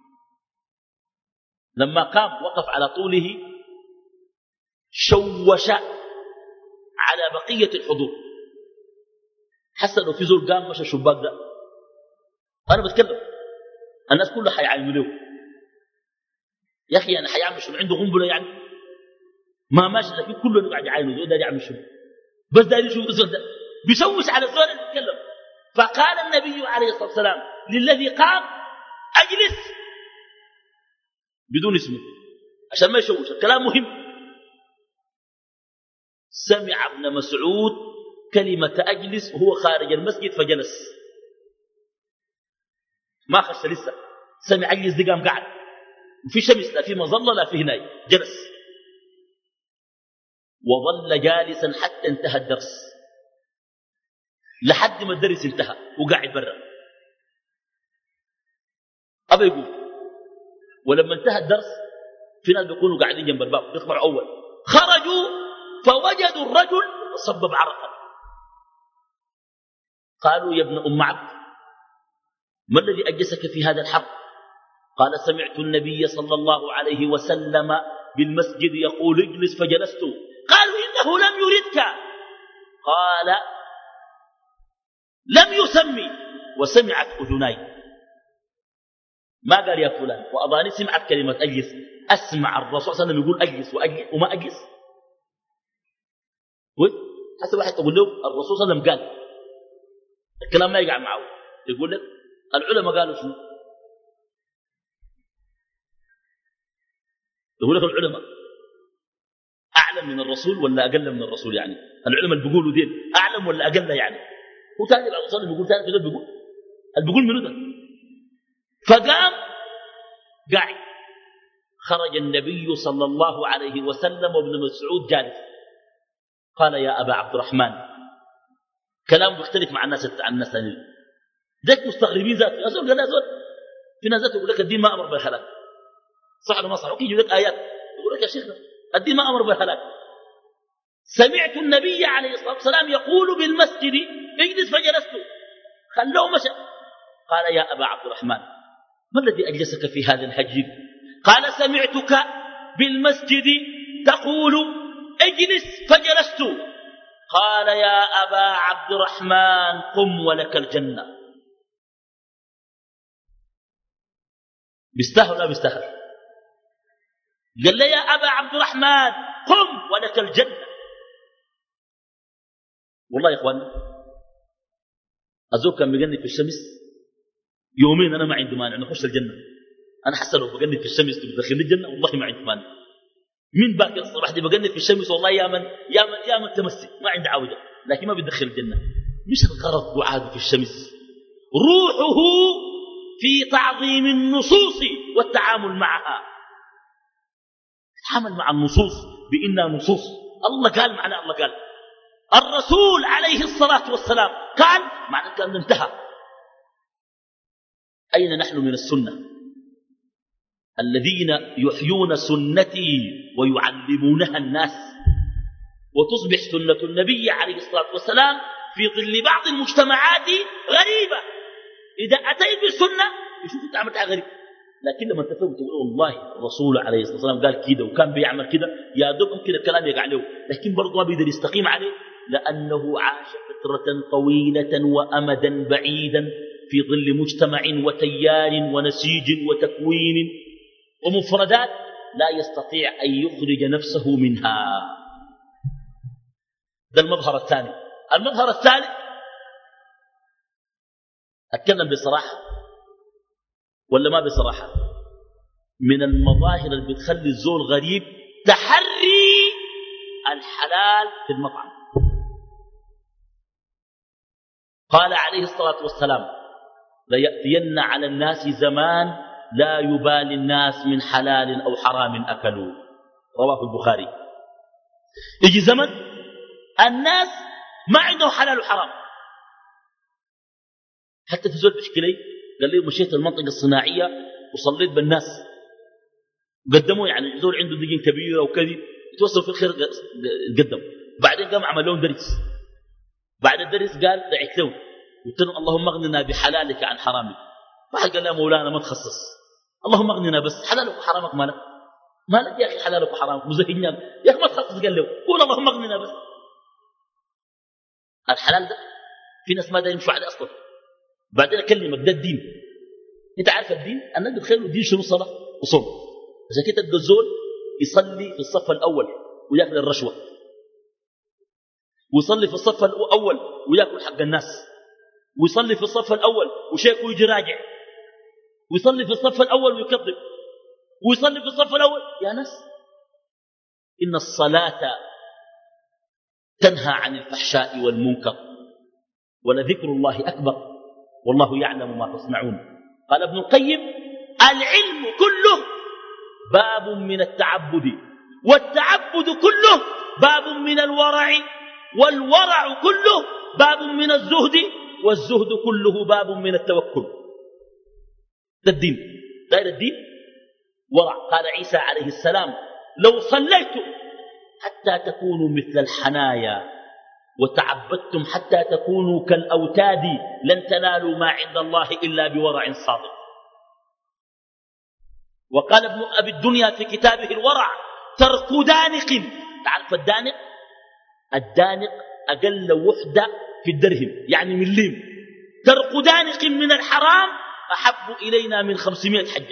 لما قام وقف على طوله، شوش على بقية الحضور، حسنوا في زول قام مشى الشباك ده. أنا بتكلم الناس كلها حيعينوا له. يا أخي يعني حيعمل شنو؟ عنده غنبلة يعني ما ماشي، لكن كله قاعد يعينوا زول ده يعمل شنو؟ بس ده يشوف الزول ده بيشوش على الزول اللي بيتكلم. فقال النبي عليه الصلاة والسلام للذي قام: أجلس، بدون اسمه عشان ما يشوش. الكلام مهم. سمع ابن مسعود كلمة أجلس وهو خارج المسجد فجلس، ما خش لسه، سمع أجلس دي قام قاعد، وفي شمس لا في مظلة لا في هناي، جلس وظل جالسا حتى انتهى الدرس، لحد ما الدرس انتهى وقاعد برا أبا يقول. ولما انتهى الدرس في ناس بيكونوا قاعدين جنب الباب بيطلعوا أول، خرجوا فوجدوا الرجل صبب عرقا. قالوا: يا ابن أم عبد، ما الذي أجسك في هذا الحق؟ قال سمعت النبي صلى الله عليه وسلم بالمسجد يقول اجلس فجلست. قالوا إنه لم يردك. قال لم يسمي وسمعت أذناي. ما قال يا فلان وأظاني سمعت كلمة أجلس. أسمع الرسول صلى الله عليه وسلم يقول أجلس وأجلس وما أجلس. حسب واحد تقول له الرسول صلى الله عليه وسلم قال الكلام ما يقع معه، يقول لك العلماء قالوا شنو؟ يقول لك العلماء أعلم من الرسول ولا أقل من الرسول؟ يعني العلماء اللي بيقولوا دين أعلم ولا أقل؟ يعني هو تاني بعد الرسول بيقول تاني كده بيقول اللي بيقول منو ده؟ فقام قاعد. خرج النبي صلى الله عليه وسلم وابن مسعود جالس. قال يا أبا عبد الرحمن، كلام بيختلف مع الناس عن الناس ثانيين. ذاك مستغربين ذات أزول قال أزول. في ناس يقول لك الدين ما أمر بالهلاك، صح ولا ما صح؟ وكي يجيب لك آيات يقول لك يا شيخنا الدين ما أمر بالهلاك. سمعت النبي عليه الصلاة والسلام يقول بالمسجد اجلس فجلست، خلوه مشى. قال يا أبا عبد الرحمن ما الذي أجلسك في هذا الهجر؟ قال سمعتك بالمسجد تقول اجلس فجلست. قال يا أبا عبد الرحمن قم ولك الجنة. بيستاهل ولا بيستاهل؟ قال لي يا أبا عبد الرحمن قم ولك الجنة. والله يا إخوان أزوج كان بيجنب في الشمس يومين أنا ما عندي مانع نخش الجنة. أنا حاسس لو بجنب في الشمس تدخلني الجنة والله ما عندي مانع. من باكر الصباح دي بجنب في الشمس والله يا من يا من يا من تمسك ما عندي عودة، لكن ما بيدخل الجنة. مش الغرض دعاء في الشمس، روحه في تعظيم النصوص والتعامل معها. تعامل مع النصوص بإنها نصوص الله قال معنى الله قال، الرسول عليه الصلاة والسلام قال معنى الكلام انتهى. أين نحن من السنة؟ الذين يحيون سنتي ويعلمونها الناس، وتصبح سنة النبي عليه الصلاة والسلام في ظل بعض المجتمعات غريبة. إذا أتيت بالسنة يشوف أنت عملت حاجة غريبة، لكن لما تفهم تقول والله الرسول عليه الصلاة والسلام قال كده وكان بيعمل كده، يا دوب ممكن الكلام يقع له، لكن برضه ما بيقدر يستقيم عليه لأنه عاش فترة طويلة وأمدا بعيدا في ظل مجتمع وتيار ونسيج وتكوين ومفردات لا يستطيع أن يخرج نفسه منها. ده المظهر الثاني. المظهر الثالث أتكلم بصراحة ولا ما بصراحة؟ من المظاهر اللي بتخلي الزول غريب تحري الحلال في المطعم. قال عليه الصلاة والسلام ليأتين على الناس زمان لا يبالي الناس من حلال أو حرام أكلوا، رواه البخاري. يجي زمن الناس ما عندهم حلال وحرام. حتى في زول بيحكي لي قال لي مشيت المنطقة الصناعية وصليت بالناس قدموا، يعني زول عنده دقين كبيرة وكذب يتوصل في الخير قدم. بعدين قام عمل لهم درس، بعد الدرس قال دعيت لهم قلت لهم اللهم اغننا بحلالك عن حرامك. واحد قال له مولانا ما تخصص، اللهم اغننا بس، حلالك وحرامك مالك مالك يا أخي، حلالك وحرامك مزهقين يا أخي ما تخصص. قال له قول اللهم اغننا بس. الحلال ده في ناس ما دايم يمشوا عليه أصلا. بعدين أكلمك ده الدين. أنت عارف الدين الناس بتخيلوا الدين شنو؟ صلاة وصوم. عشان كده الزول يصلي في الصف الأول ويأكل الرشوة، ويصلي في الصف الأول ويأكل حق الناس، ويصلي في الصف الأول وشيخه يجي راجع، ويصلي في الصف الأول ويكذب، ويصلي في الصف الأول. يا ناس إن الصلاة تنهى عن الفحشاء والمنكر ولذكر الله أكبر والله يعلم ما تصنعون. قال ابن القيم العلم كله باب من التعبد، والتعبد كله باب من الورع، والورع كله باب من الزهد، والزهد كله باب من التوكل. ده الدين، داير الدين ورع. قال عيسى عليه السلام لو صليت حتى تكونوا مثل الحنايا وتعبدتم حتى تكونوا كالأوتاد لن تنالوا ما عند الله إلا بورع صادق. وقال ابن أبي الدنيا في كتابه الورع ترك دانق. تعرف الدانق؟ الدانق أقل وحدة في الدرهم يعني مليم. ترك دانق من الحرام أحب إلينا من خمسمائة حجة.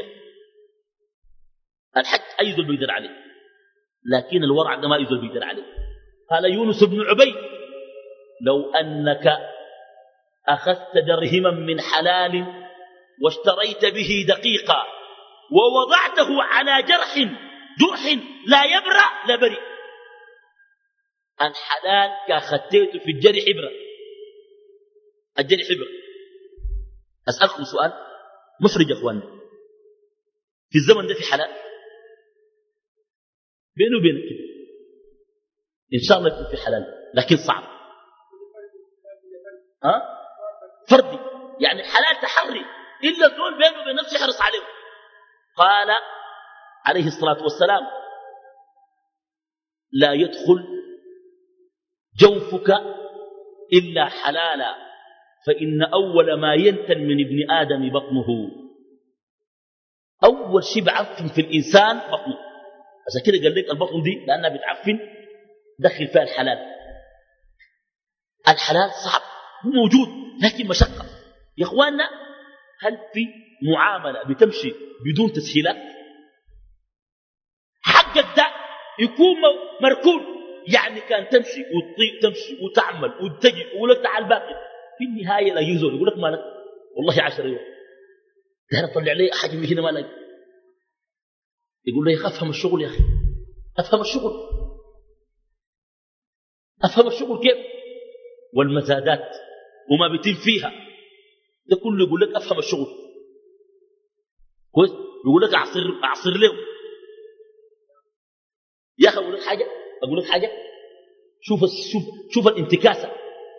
الحج أي ذو بيقدر عليه، لكن الورع ده ما يذل بيقدر عليه. قال يونس بن عبيد لو أنك أخذت درهما من حلال واشتريت به دقيقا ووضعته على جرح جرح لا يبرأ لبرئ. الحلال كاخدته في الجرح حبرة، الجرح حبرة. أسألكم سؤال محرج يا أخواني، في الزمن ده في حلال بينه وبينك كده إن شاء الله يكون في حلال لكن صعب. ها فردي يعني الحلال تحري إلا دول بينه وبين نفسه يحرص عليه. قال عليه الصلاة والسلام لا يدخل جوفك إلا حلالا فإن أول ما ينتن من ابن آدم بطنه. أول شيء بعفن في الإنسان بطنه، عشان كده قال لك البطن دي لأنها بتعفن دخل فيها الحلال. الحلال صعب موجود لكن مشقة يا إخواننا. هل في معاملة بتمشي بدون تسهيلات؟ حقك ده يكون مركون، يعني كان تمشي وتطيق تمشي وتعمل وتجي ويقول لك تعال باقي، في النهاية لا يزول يقول لك مالك والله عشر يوم ده طلع لي حاجة من هنا مالك. يقول له يا أخي أفهم الشغل يا أخي أفهم الشغل أفهم الشغل كيف والمزادات وما بيتم فيها ده كله يقول لك أفهم الشغل كويس. يقول لك أعصر, أعصر له يا أخي. أقول لك حاجة أقول لك حاجة شوف, شوف, شوف الانتكاسة.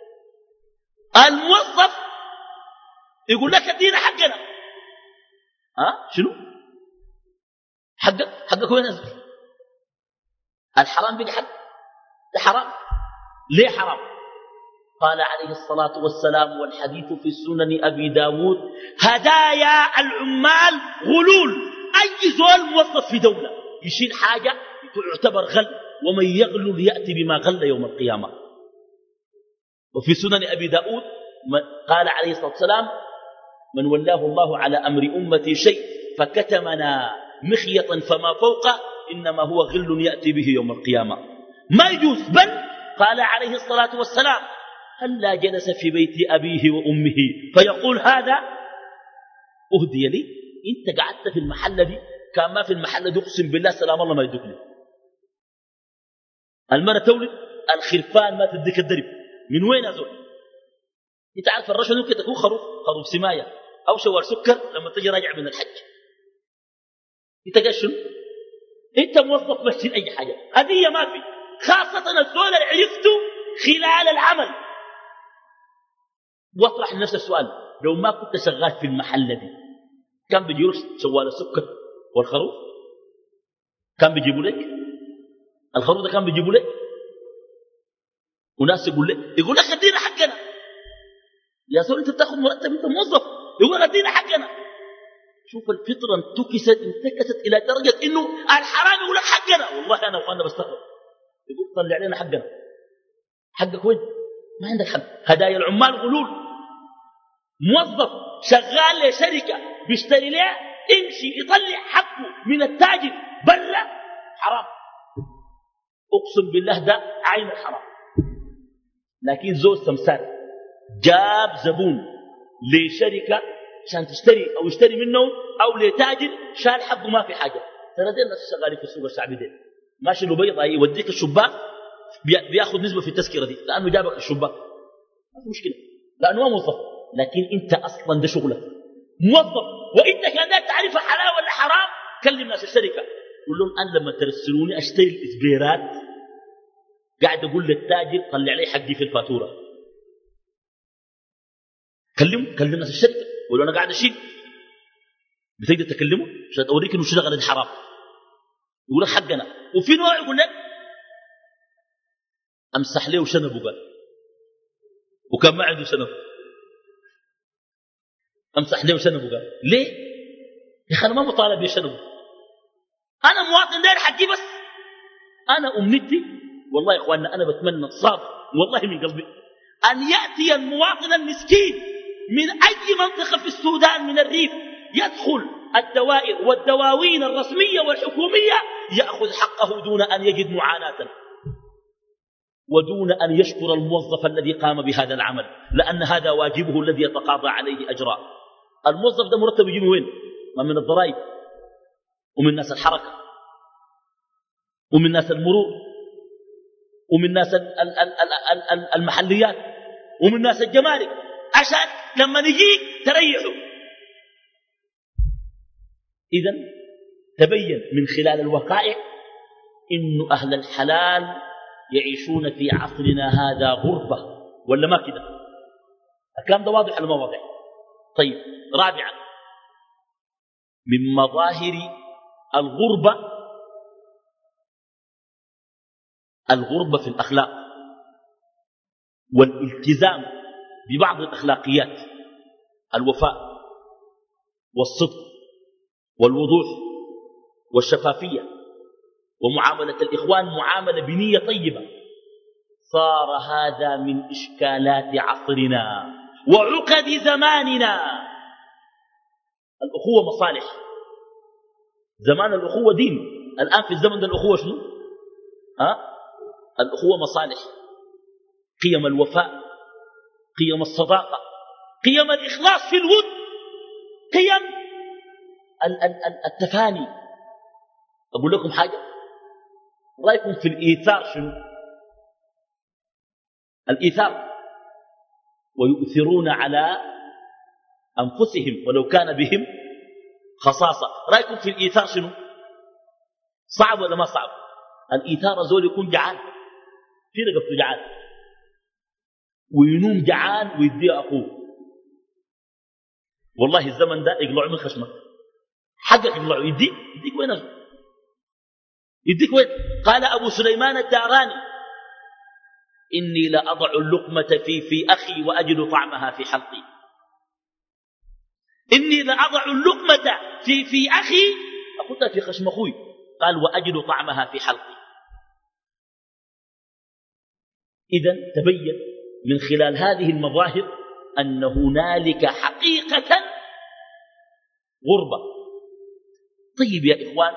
الموظف يقول لك ادينا حقنا. ها شنو حقك حقك وين نزل؟ الحرام بيجي حق ده حرام. ليه حرام؟ قال عليه الصلاة والسلام والحديث في سنن أبي داود هدايا العمال غلول. أي زول موظف في دولة يشيل حاجة يعتبر غل، ومن يغلل يأتي بما غل يوم القيامة. وفي سنن أبي داود قال عليه الصلاة والسلام من ولاه الله على أمر أمتي شيء فكتمنا مخيطا فما فوقه إنما هو غل يأتي به يوم القيامة. ما يجوز. بل قال عليه الصلاة والسلام هل لا جلس في بيت أبيه وأمه فيقول هذا أهدي لي؟ انت قعدت في المحل دي كان ما في المحل دي اقسم بالله سلام الله ما يدك لي. المرأة تولد الخرفان ما تديك الدرب من وين أزول؟ انت عارف الرشوة ممكن تكون خروف خروف سماية أو شوار سكر لما تجي راجع من الحج. انت قال شنو؟ انت موظف مشين أي حاجة هدية ما في، خاصة الزول اللي عرفته خلال العمل. واطرح لنفس السؤال لو ما كنت شغال في المحل دي كان بيجيبوا شوال السكر والخروف؟ كان بيجيبوا لك الخروف ده؟ كان بيجيبوا لك وناس يقول لك يقول لك ادينا حقنا. يا زول انت بتاخذ مرتب انت موظف يقول ادينا حقنا. شوف الفطره انتكست انتكست الى درجه انه الحرام يقول لك حقنا. والله انا وانا بستغرب يقول طلع علينا حقنا. حقك وين؟ ما عندك حق. هدايا العمال غلول. موظف شغال لشركه بيشتري لها امشي يطلع حقه من التاجر برا حرام. اقسم بالله ده عين الحرام. لكن زول سمسار جاب زبون لشركه عشان تشتري او يشتري منه او لتاجر شال حقه ما في حاجه. ترى دي الناس شغالين في السوق الشعبي دي ماشي له بيضه يوديك الشباك بياخذ نسبه في التذكره دي لانه جابك الشباك ما في مشكله لانه هو موظف. لكن انت اصلا ده شغلك موظف وانت كان تعرف حلال ولا حرام. كلم ناس الشركه قول لهم انا لما ترسلوني اشتري الاسبيرات قاعد اقول للتاجر طلع لي حقي في الفاتوره. كلم كلم ناس الشركه قول انا قاعد اشيل. بتقدر تكلمه عشان اوريك انه شغل دي حرام يقول لك حقنا. وفي نوع يقول لك امسح له شنبه قال وكان ما عنده شنب، امسح له شنبه. قال ليه يا اخي انا ما مطالب بشنبه، انا مواطن داير حقي بس. انا امنيتي والله يا اخواننا انا بتمنى صادق والله من قلبي ان ياتي المواطن المسكين من اي منطقه في السودان من الريف يدخل الدوائر والدواوين الرسميه والحكوميه ياخذ حقه دون ان يجد معاناه ودون ان يشكر الموظف الذي قام بهذا العمل، لان هذا واجبه الذي يتقاضى عليه اجرا. الموظف ده مرتب يجي من وين؟ ما من الضرائب ومن ناس الحركه ومن ناس المرور ومن ناس المحليات ومن ناس الجمارك، عشان لما نجيك تريحوا. إذن تبين من خلال الوقائع إن أهل الحلال يعيشون في عصرنا هذا غربة، ولا ما كده؟ الكلام ده واضح ولا ما واضح؟ طيب، رابعا من مظاهر الغربة الغربة في الأخلاق والالتزام ببعض الأخلاقيات: الوفاء والصدق والوضوح والشفافية ومعاملة الإخوان معاملة بنية طيبة. صار هذا من إشكالات عصرنا وعقد زماننا. الأخوة مصالح، زمان الأخوة دين، الآن في الزمن ده الأخوة شنو؟ ها؟ الأخوة مصالح، قيم الوفاء، قيم الصداقة، قيم الإخلاص في الود، قيم التفاني. أقول لكم حاجة، رأيكم في الإيثار شنو؟ الإيثار: ويؤثرون على أنفسهم ولو كان بهم خصاصة. رأيكم في الإيثار شنو؟ صعب ولا ما صعب؟ الإيثار زول يكون جعان في رقبته جعان وينوم جعان ويديه أخوه. والله الزمن ده يقلعه من خشمك، حقك يقلعه، يديك يديك وين؟ يديك وين؟ قال أبو سليمان الداراني: إني لأضع اللقمة في في أخي وأجد طعمها في حلقي. إني لأضع اللقمة في في أخي، أخذها في خشم أخوي، قال وأجد طعمها في حلقي. إذن تبين من خلال هذه المظاهر أن هنالك حقيقة غربة. طيب يا إخوان،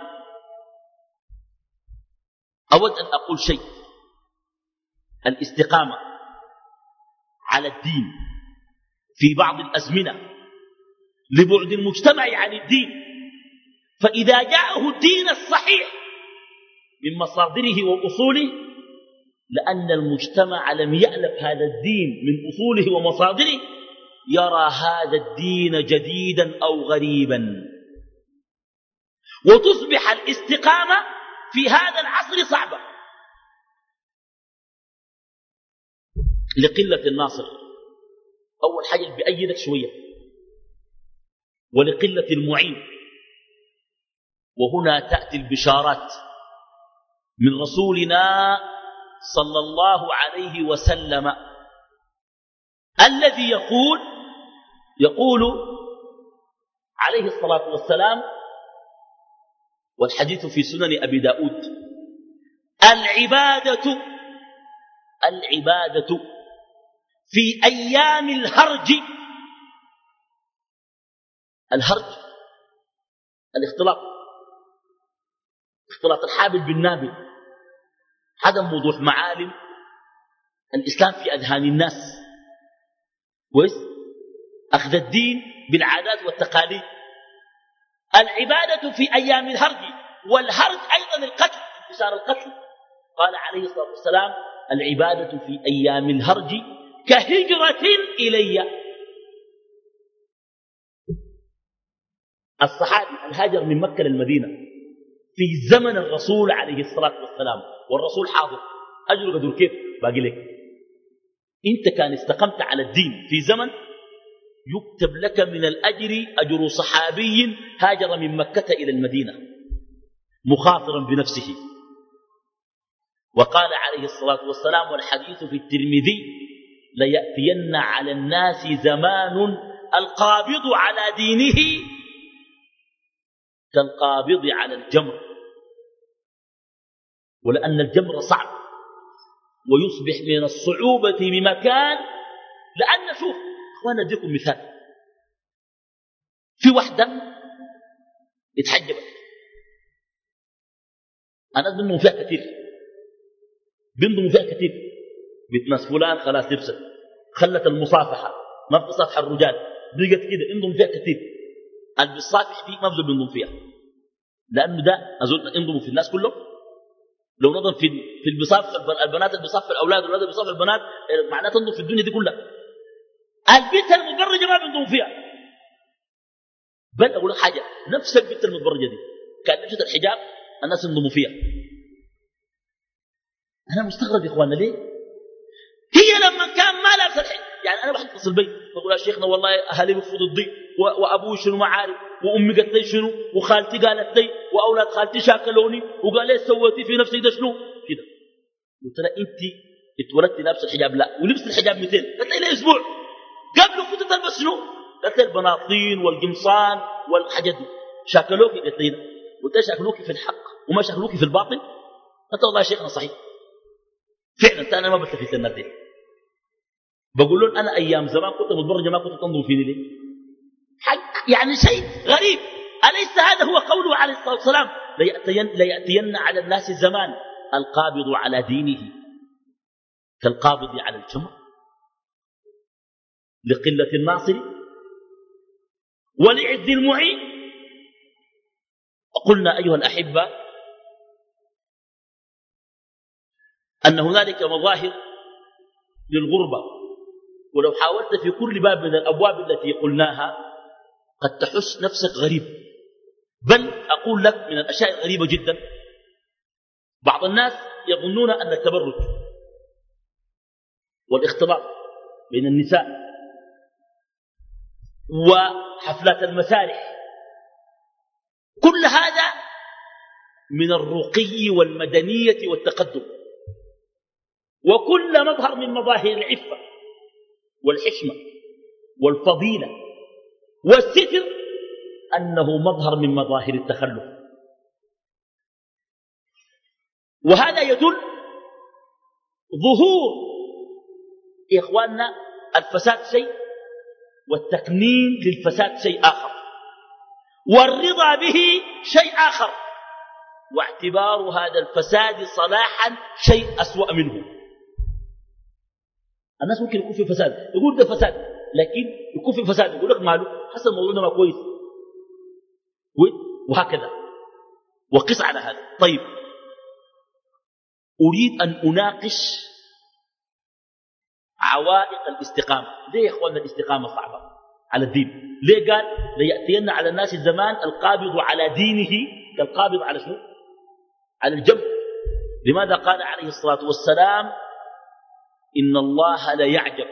أود أن أقول شيء: الاستقامة على الدين في بعض الأزمنة لبعد المجتمع عن الدين، فإذا جاءه الدين الصحيح من مصادره وأصوله، لأن المجتمع لم يألف هذا الدين من أصوله ومصادره، يرى هذا الدين جديدا أو غريبا، وتصبح الاستقامة في هذا العصر صعبة لقلة الناصر. أول حاجة بأيدك شوية، ولقلة المعين. وهنا تأتي البشارات من رسولنا صلى الله عليه وسلم الذي يقول يقول عليه الصلاة والسلام، والحديث في سنن أبي داود: العبادة العبادة في أيام الهرج. الهرج الاختلاط، اختلاط الحابل بالنابل، عدم وضوح معالم الإسلام في أذهان الناس، كويس؟ أخذ الدين بالعادات والتقاليد. العبادة في أيام الهرج، والهرج أيضا القتل، انتشار القتل. قال عليه الصلاة والسلام: العبادة في أيام الهرج كهجرة إلي. الصحابي الهاجر من مكة للمدينة في زمن الرسول عليه الصلاة والسلام، والرسول حاضر، أجر قدر كيف باقي لك. انت كان استقمت على الدين في زمن يكتب لك من الأجر أجر صحابي هاجر من مكة إلى المدينة مخاطرا بنفسه. وقال عليه الصلاة والسلام، والحديث في الترمذي: ليأتين على الناس زمان القابض على دينه كالقابض على الجمر، ولأن الجمر صعب ويصبح من الصعوبة بمكان. لأن شوف أخوانا أديكم مثال، في واحدة اتحجبت، أنا بنضم فيها كثير، بنضم فيها كثير، بنت ناس فلان خلاص لبست، خلت المصافحة ما بتصافح الرجال، بقت كده انضم فيها كثير. اللي بيصافح فيه ما بزول بينضم فيها، لأنه ده أزول انضموا في الناس كلهم. لو نظر في في البصاف البنات اللي بيصافح الأولاد والأولاد اللي بيصافح البنات معناته تنضم في الدنيا دي كلها. البنت المتبرجة ما بينضم فيها، بل أقول حاجة، نفس البنت المتبرجة دي كان لبست الحجاب الناس ينضموا فيها. أنا مستغرب يا إخوانا ليه؟ هي لما كان ما لابسه الحجاب، يعني أنا بحط البيت بقول يا شيخنا والله أهلي بيفرضوا الضي وأبوي شنو ما عارف وأمي قالت لي شنو وخالتي قالت لي وأولاد خالتي شاكلوني وقال لي سويتي في نفسي ده شنو كده. قلت لها أنت اتولدتي لابسه الحجاب؟ لا. ولبست الحجاب مئتين. قالت لي لي أسبوع قبله كنت تلبس شنو؟ قالت لي البناطين والقمصان والحاجات دي. شاكلوكي؟ قالت لي لا. قلت لها شاكلوكي في الحق وما شاكلوكي في الباطن؟ قالت والله يا شيخنا صحيح فعلا أنا ما بلتفت للناس دي. بقول لهم أنا أيام زمان كنت متبرجة ما كنت تنظر فيني ليه؟ يعني شيء غريب. أليس هذا هو قوله عليه الصلاة والسلام ليأتين, ليأتين على الناس الزمان القابض على دينه كالقابض على الجمر لقلة الناصر ولعز المعين. قلنا أيها الأحبة أن هنالك مظاهر للغربة، ولو حاولت في كل باب من الأبواب التي قلناها قد تحس نفسك غريب. بل أقول لك من الأشياء الغريبة جدا، بعض الناس يظنون أن التبرج والاختلاط بين النساء وحفلات المسارح كل هذا من الرقي والمدنية والتقدم، وكل مظهر من مظاهر العفة والحشمة والفضيلة والستر أنه مظهر من مظاهر التخلف. وهذا يدل ظهور يا إخواننا الفساد شيء والتقنين للفساد شيء آخر والرضا به شيء آخر، واعتبار هذا الفساد صلاحا شيء أسوأ منه. الناس ممكن يكون في فساد يقول ده فساد، لكن يكون في فساد يقول لك ماله حسن موضوعنا ما كويس، وهكذا وقس على هذا. طيب أريد أن أناقش عوائق الاستقامة. ليه يا إخواننا الاستقامة صعبة على الدين؟ ليه قال ليأتين على الناس الزمان القابض على دينه كالقابض على شنو؟ على الجمر. لماذا قال عليه الصلاة والسلام إن الله لا يعجب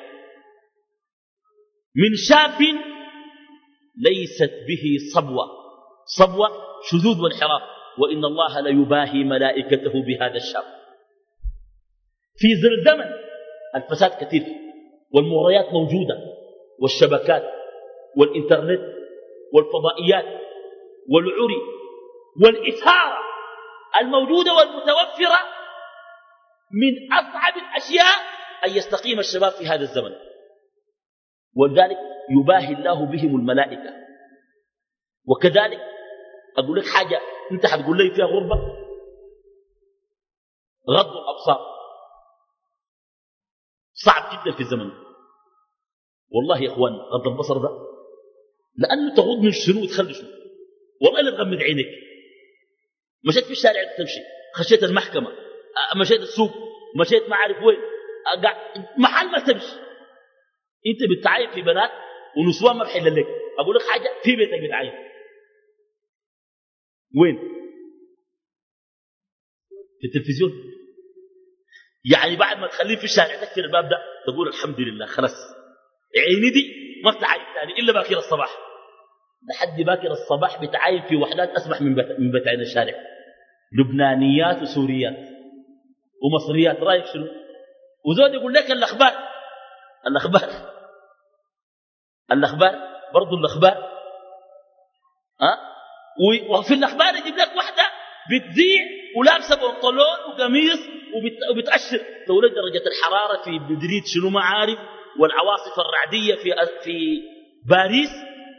من شاب ليست به صبوة، صبوة شذوذ وانحراف، وإن الله لا يباهي ملائكته بهذا الشاب. في ذي الزمن الفساد كثير والمغريات موجودة والشبكات والإنترنت والفضائيات والعري والإثارة الموجودة والمتوفرة من أصعب الأشياء أن يستقيم الشباب في هذا الزمن، ولذلك يباهي الله بهم الملائكة. وكذلك أقول لك حاجة أنت حتقول لي فيها غربة، غض الأبصار صعب جدا في الزمن. والله يا إخوان غض البصر ده لأنه تغض من شنو وتخلي شنو، والله لا تغمض عينك. مشيت في الشارع تمشي، خشيت المحكمة، مشيت السوق، مشيت ما عارف وين، محل ما تمشي انت بتعاين في بنات ونسوان ما بحل لك. اقول لك حاجه في بيتك بتعاين وين؟ في التلفزيون. يعني بعد ما تخليه في الشارع تكفي الباب ده تقول الحمد لله خلاص عيني دي ما بتعاين ثاني الا باكر الصباح. لحد باكر الصباح بتعاين في وحدات اسمح من من بتعين الشارع، لبنانيات وسوريات ومصريات. رايك شنو؟ وزود يقول لك الاخبار الأخبار الأخبار برضو الأخبار ها؟ وفي الأخبار يجيب لك واحدة بتذيع ولابسة بنطلون وقميص وبت... وبتأشر تولد درجة الحرارة في مدريد شنو ما عارف والعواصف الرعدية في في باريس.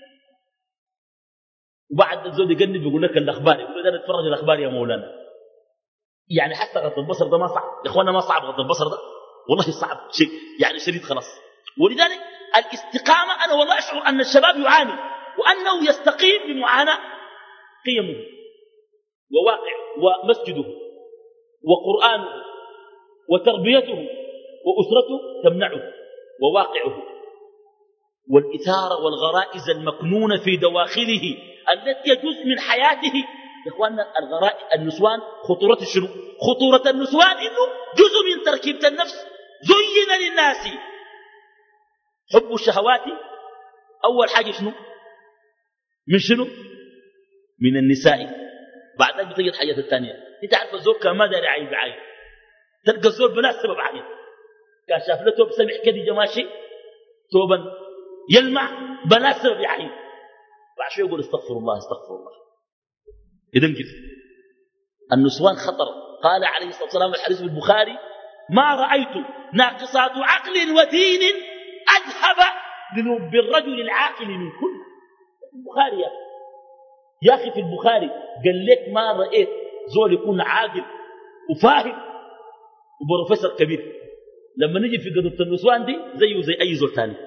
وبعد الزول يقلب يقول لك الأخبار، يقول لك نتفرج الأخبار يا مولانا. يعني حتى غض البصر ده ما صعب يا إخوانا، ما صعب غض البصر ده والله صعب شيء يعني شديد خلاص. ولذلك الاستقامة أنا والله أشعر أن الشباب يعاني وأنه يستقيم بمعاناة قيمه وواقع ومسجده وقرآنه وتربيته وأسرته تمنعه وواقعه والإثارة والغرائز المكنونة في دواخله التي جزء من حياته. يا إخواننا الغرائز النسوان خطورة شنو؟ خطورة النسوان إنه جزء من تركيبة النفس. زين للناس حب الشهوات أول حاجة شنو؟ من شنو؟ من النساء. بعدين بتجي الحاجات الثانية. انت عارف الزول كان ما داري عين بعين، تلقى الزول بلا سبب عين، كان شاف له توب سمح كده جماشي توبا يلمع بلا سبب عين، بعد شوي يقول استغفر الله استغفر الله. إذن كيف النسوان خطر. قال عليه الصلاة والسلام في الحديث البخاري ما رأيت ناقصات عقل ودين أذهب بالرجل العاقل من كل. البخاري يا يا أخي في البخاري قال لك ما رأيت زول يكون عاقل وفاهم وبروفيسور كبير. لما نجي في قضية النسوان دي زيه زي أي زول تاني.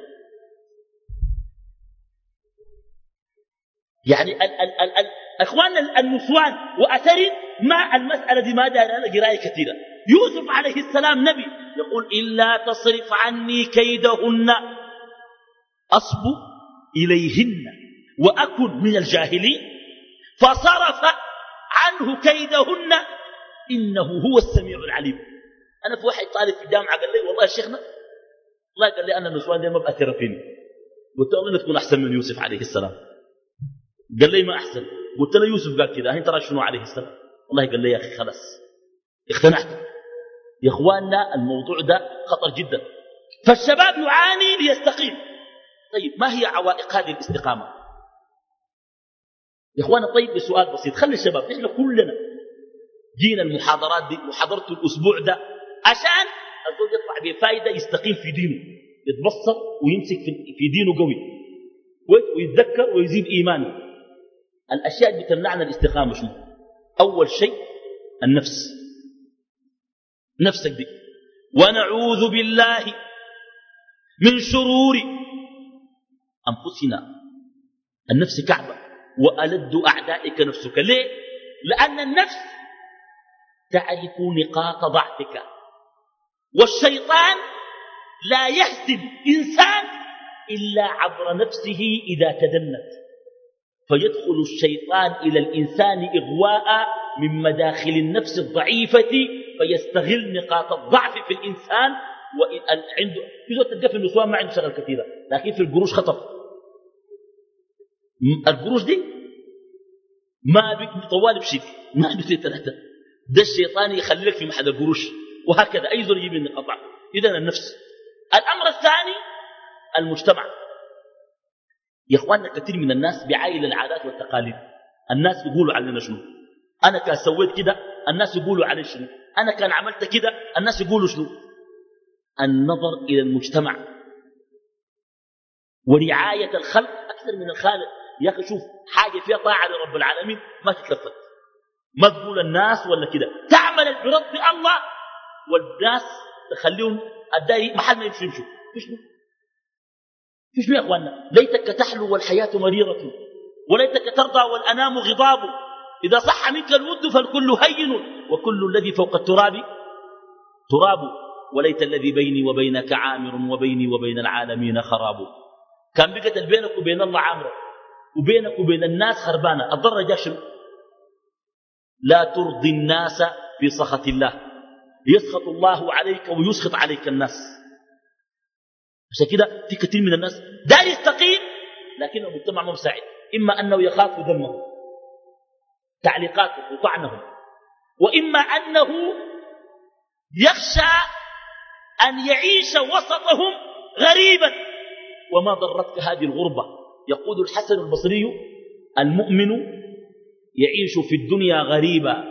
يعني ال ال ال ال أخوان النسوان وأثر ما المسألة دي ما دار لنا قراءة كثيرة. يوسف عليه السلام نبي يقول إلا تصرف عني كيدهن أصب إليهن وأكن من الجاهلين فصرف عنه كيدهن إنه هو السميع العليم. أنا في واحد طالب في الجامعة قال لي والله يا شيخنا والله قال لي أنا النسوان دي ما بأثر فيني. قلت له أنا تكون أحسن من يوسف عليه السلام. قال لي ما أحسن. قلت له يوسف قال كذا أنت ترى شنو عليه السلام. والله قال لي يا أخي خلاص اقتنعت. يا إخواننا الموضوع ده خطر جدا. فالشباب يعاني ليستقيم. طيب ما هي عوائق هذه الاستقامة يا إخوانا؟ طيب بسؤال بسيط خلي الشباب إحنا كلنا جينا المحاضرات دي وحضرت الأسبوع ده عشان الزوج يطلع بفائدة يستقيم في دينه، يتبصر ويمسك في دينه قوي ويتذكر ويزيد إيمانه. الأشياء اللي بتمنعنا الاستقامة شنو؟ أول شيء النفس، نفسك دي. ونعوذ بالله من شرور أنفسنا. النفس كعبة وألد أعدائك نفسك. ليه؟ لأن النفس تعرف نقاط ضعفك، والشيطان لا يهزم إنسان إلا عبر نفسه إذا تدنت، فيدخل الشيطان إلى الإنسان إغواء من مداخل النفس الضعيفة فيستغل نقاط الضعف في الإنسان. وعنده في زول تلقى في النسوان ما عنده شغل كثيرة، لكن في القروش خطر. القروش دي ما طوال بشيك ما بتصير ثلاثة، ده الشيطان يخليك في محل القروش، وهكذا أي زول يجيب من نقاط ضعف. إذن النفس. الأمر الثاني المجتمع. يا إخواننا كثير من الناس بعايل العادات والتقاليد. الناس يقولوا علينا شنو؟ أنا كان سويت كده الناس يقولوا علي شنو؟ أنا كان عملت كده الناس يقولوا شنو؟ النظر إلى المجتمع ورعاية الخلق أكثر من الخالق. يا أخي شوف حاجة فيها طاعة لرب العالمين ما تتلفت، ما تقول الناس ولا كده، تعمل برب الله والناس تخليهم الداري محل ما يمشوا يمشوا. فيشنو فيشنو يا أخواننا؟ ليتك تحلو والحياة مريرة وليتك ترضى والأنام غضاب. إذا صح منك الود فالكل هين وكل الذي فوق التراب تراب وليت الذي بيني وبينك عامر وبيني وبين العالمين خراب. كان بقت بينك وبين الله عامرة وبينك وبين الناس خربانة. الضر جاء شنو؟ لا ترضي الناس في سخط الله يسخط الله عليك ويسخط عليك الناس. عشان كده في كثير من الناس دار يستقيم لكن المجتمع ما مساعد، إما أنه يخاف دمه تعليقاته وطعنهم، وإما أنه يخشى أن يعيش وسطهم غريبا وما ضرتك هذه الغربة. يقول الحسن البصري المؤمن يعيش في الدنيا غريبا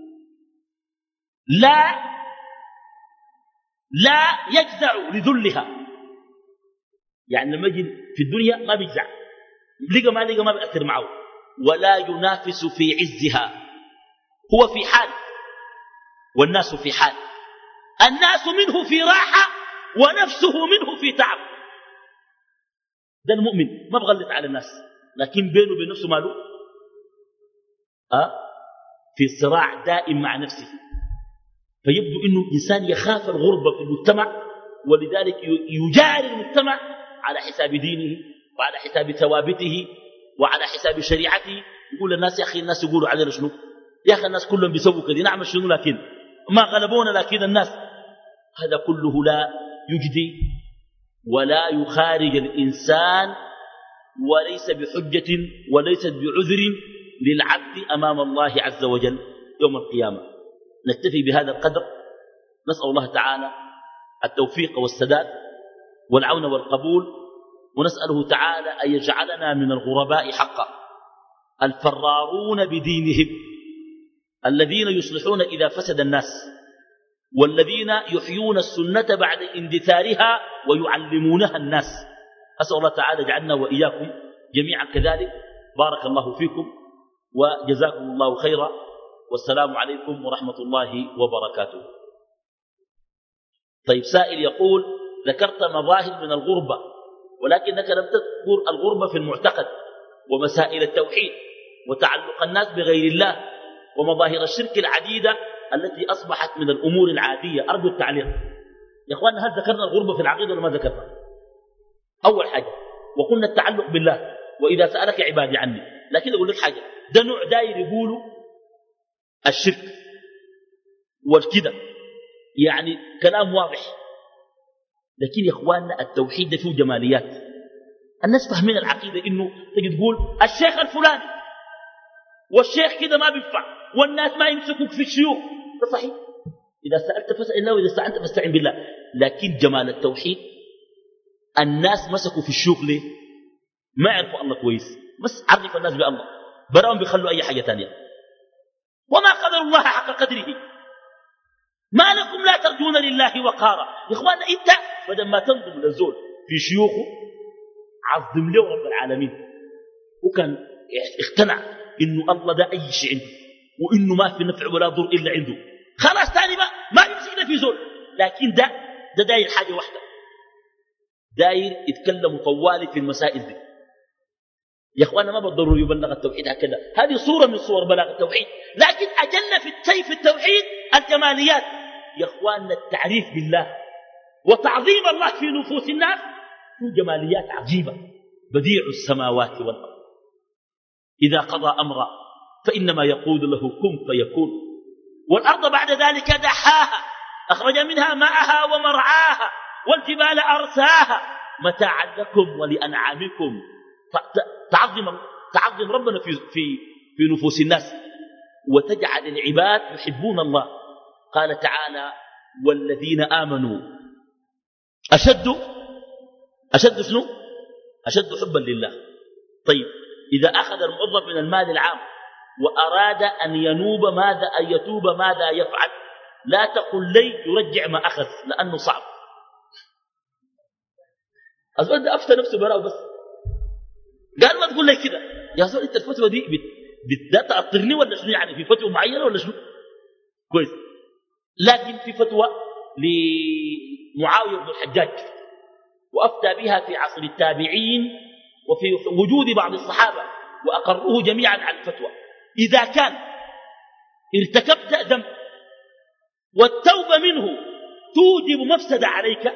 لا لا يجزع لذلها. يعني لما يجي في الدنيا ما بيجزع، لقى ما لقى ما بيأثر معه، ولا ينافس في عزها. هو في حال والناس في حال، الناس منه في راحة ونفسه منه في تعب. ده المؤمن ما بغلط على الناس، لكن بينه وبين نفسه ماله أه؟ في صراع دائم مع نفسه. فيبدو أنه إنسان يخاف الغربة في المجتمع، ولذلك يجاري المجتمع على حساب دينه وعلى حساب ثوابته وعلى حساب شريعته. يقول الناس يا أخي الناس يقولوا علينا شنو؟ يا أخي الناس كلهم بيسووا كذا، نعمل شنو لكن ما غلبونا لكن الناس. هذا كله لا يجدي ولا يخارج الإنسان، وليس بحجة وليست بعذر للعبد أمام الله عز وجل يوم القيامة. نكتفي بهذا القدر، نسأل الله تعالى التوفيق والسداد والعون والقبول، ونسأله تعالى أن يجعلنا من الغرباء حقا الفرارون بدينهم، الذين يصلحون إذا فسد الناس، والذين يحيون السنة بعد اندثارها ويعلمونها الناس. أسأل الله تعالى جعلنا وإياكم جميعا كذلك. بارك الله فيكم وجزاكم الله خيرا، والسلام عليكم ورحمة الله وبركاته. طيب، سائل يقول: ذكرت مظاهر من الغربة، ولكنك لم تذكر الغربة في المعتقد ومسائل التوحيد وتعلق الناس بغير الله ومظاهر الشرك العديدة التي أصبحت من الأمور العادية. أرجو التعليق يا أخواننا. هل ذكرنا الغربة في العقيدة ولا ما ذكرنا؟ أول حاجة وقلنا التعلق بالله، وإذا سألك عبادي عني. لكن أقول لك حاجة، ده نوع داير يقولوا الشرك والكذب، يعني كلام واضح. لكن يا أخواننا التوحيد ده فيه جماليات. الناس فاهمين العقيدة إنه تجي تقول الشيخ الفلاني والشيخ كده ما بينفع والناس ما يمسكوك في الشيوخ. ده صحيح، إذا سألت فاسأل الله وإذا استعنت فاستعن بالله. لكن جمال التوحيد الناس مسكوا في الشيوخ ليه؟ ما يعرفوا الله كويس، بس عرف الناس بالله، براهم بيخلوا أي حاجة تانية. وما قدر الله حق قدره، ما لكم لا ترجون لله وقارا. يا إخوانا أنت بدل ما تنظم للزول في شيوخه عظم له رب العالمين، وكان اقتنع إنه الله ده أي شيء عنده، وإنه ما في نفع ولا ضر إلا عنده. خلاص تاني ما ما يمسكنا في زول. لكن ده ده داير حاجة واحدة، داير يتكلم طوالي في المسائل دي. يا اخوانا ما بالضروري يبلغ التوحيد هكذا، هذه صورة من صور بلاغ التوحيد. لكن أجل في السيف التوحيد الجماليات. يا اخوانا التعريف بالله وتعظيم الله في نفوس الناس في جماليات عجيبة. بديع السماوات والأرض إذا قضى أمرا فإنما يقول له كن فيكون. والأرض بعد ذلك دحاها أخرج منها ماءها ومرعاها والجبال أرساها متاعا لكم ولأنعامكم. تعظم تعظم ربنا في في في نفوس الناس، وتجعل العباد يحبون الله. قال تعالى: والذين آمنوا أشد أشد شنو؟ أشد حبا لله. طيب، إذا أخذ الموظف من المال العام وأراد أن ينوب ماذا أن يتوب ماذا يفعل؟ لا تقل لي يرجع ما أخذ لأنه صعب. أزول ده أفتى نفسه براءه بس قال ما تقول لي كده يا زول. انت الفتوى دي بت تأطرني ولا شنو؟ يعني في فتوى معينة ولا شنو؟ كويس. لكن في فتوى لمعاوية بن الحجاج وأفتى بها في عصر التابعين وفي وجود بعض الصحابة وأقروه جميعا على الفتوى. إذا كان ارتكبت ذنب والتوبة منه توجب مفسدة عليك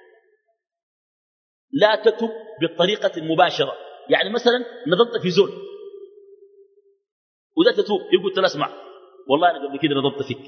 لا تتب بالطريقة المباشرة. يعني مثلا نضبط في زول وذا تتوب، يقول تلا اسمع والله أنا قبل كده نضبط فيك،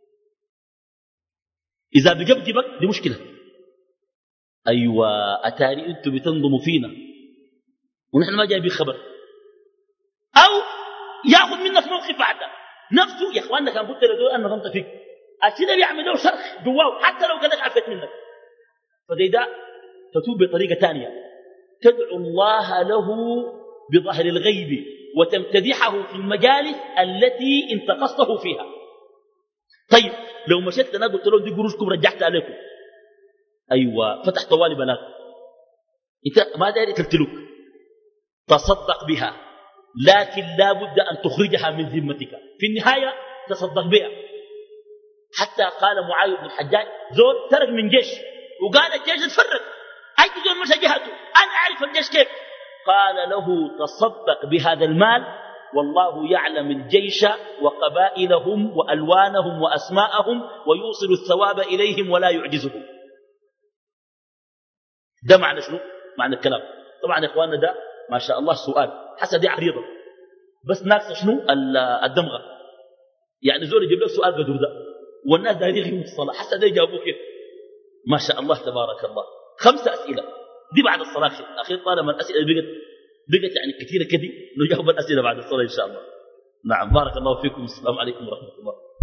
إذا بقبجبك دي مشكلة. أيوة أتاري أنتم بتنظموا فينا ونحن ما جايبين خبر، أو ياخذ منك موقف بعده نفسه. يا أخواننا كان قلت لدول أنا نضبط فيك أكيد بيعملوا شرخ جواه حتى لو قالك عفت منك. فده ده تتوب بطريقة تانية، تدعو الله له بظهر الغيب وتمتدحه في المجالس التي انتقصته فيها. طيب لو مشيت لنا قلت لهم دي قروشكم رجعت عليكم، أيوة فتح طوالي بلاغ، انت ما داري تلتلك، تصدق بها لكن لا بد أن تخرجها من ذمتك، في النهاية تصدق بها. حتى قال معاوية بن الحجاج زول ترك من جيش وقال الجيش اتفرق، أي زول مشى جهته، أنا أعرف الجيش كيف، قال له تصدق بهذا المال والله يعلم الجيش وقبائلهم وألوانهم وأسماءهم ويوصل الثواب إليهم ولا يعجزهم. ده معنى شنو؟ معنى الكلام. طبعا يا إخواننا ده ما شاء الله سؤال حسا دي عريضة بس ناقص شنو الدمغة، يعني زول يجيب لك سؤال قدر ده والناس دايرين يوم الصلاة حسا ده يجاوبوه كيف. ما شاء الله تبارك الله. خمسة أسئلة دي بعد الصلاة أخير، طالما الأسئلة بقت بقت يعني كثيرة كده نجاوب الأسئلة بعد الصلاة إن شاء الله. نعم بارك الله فيكم. السلام عليكم ورحمة الله.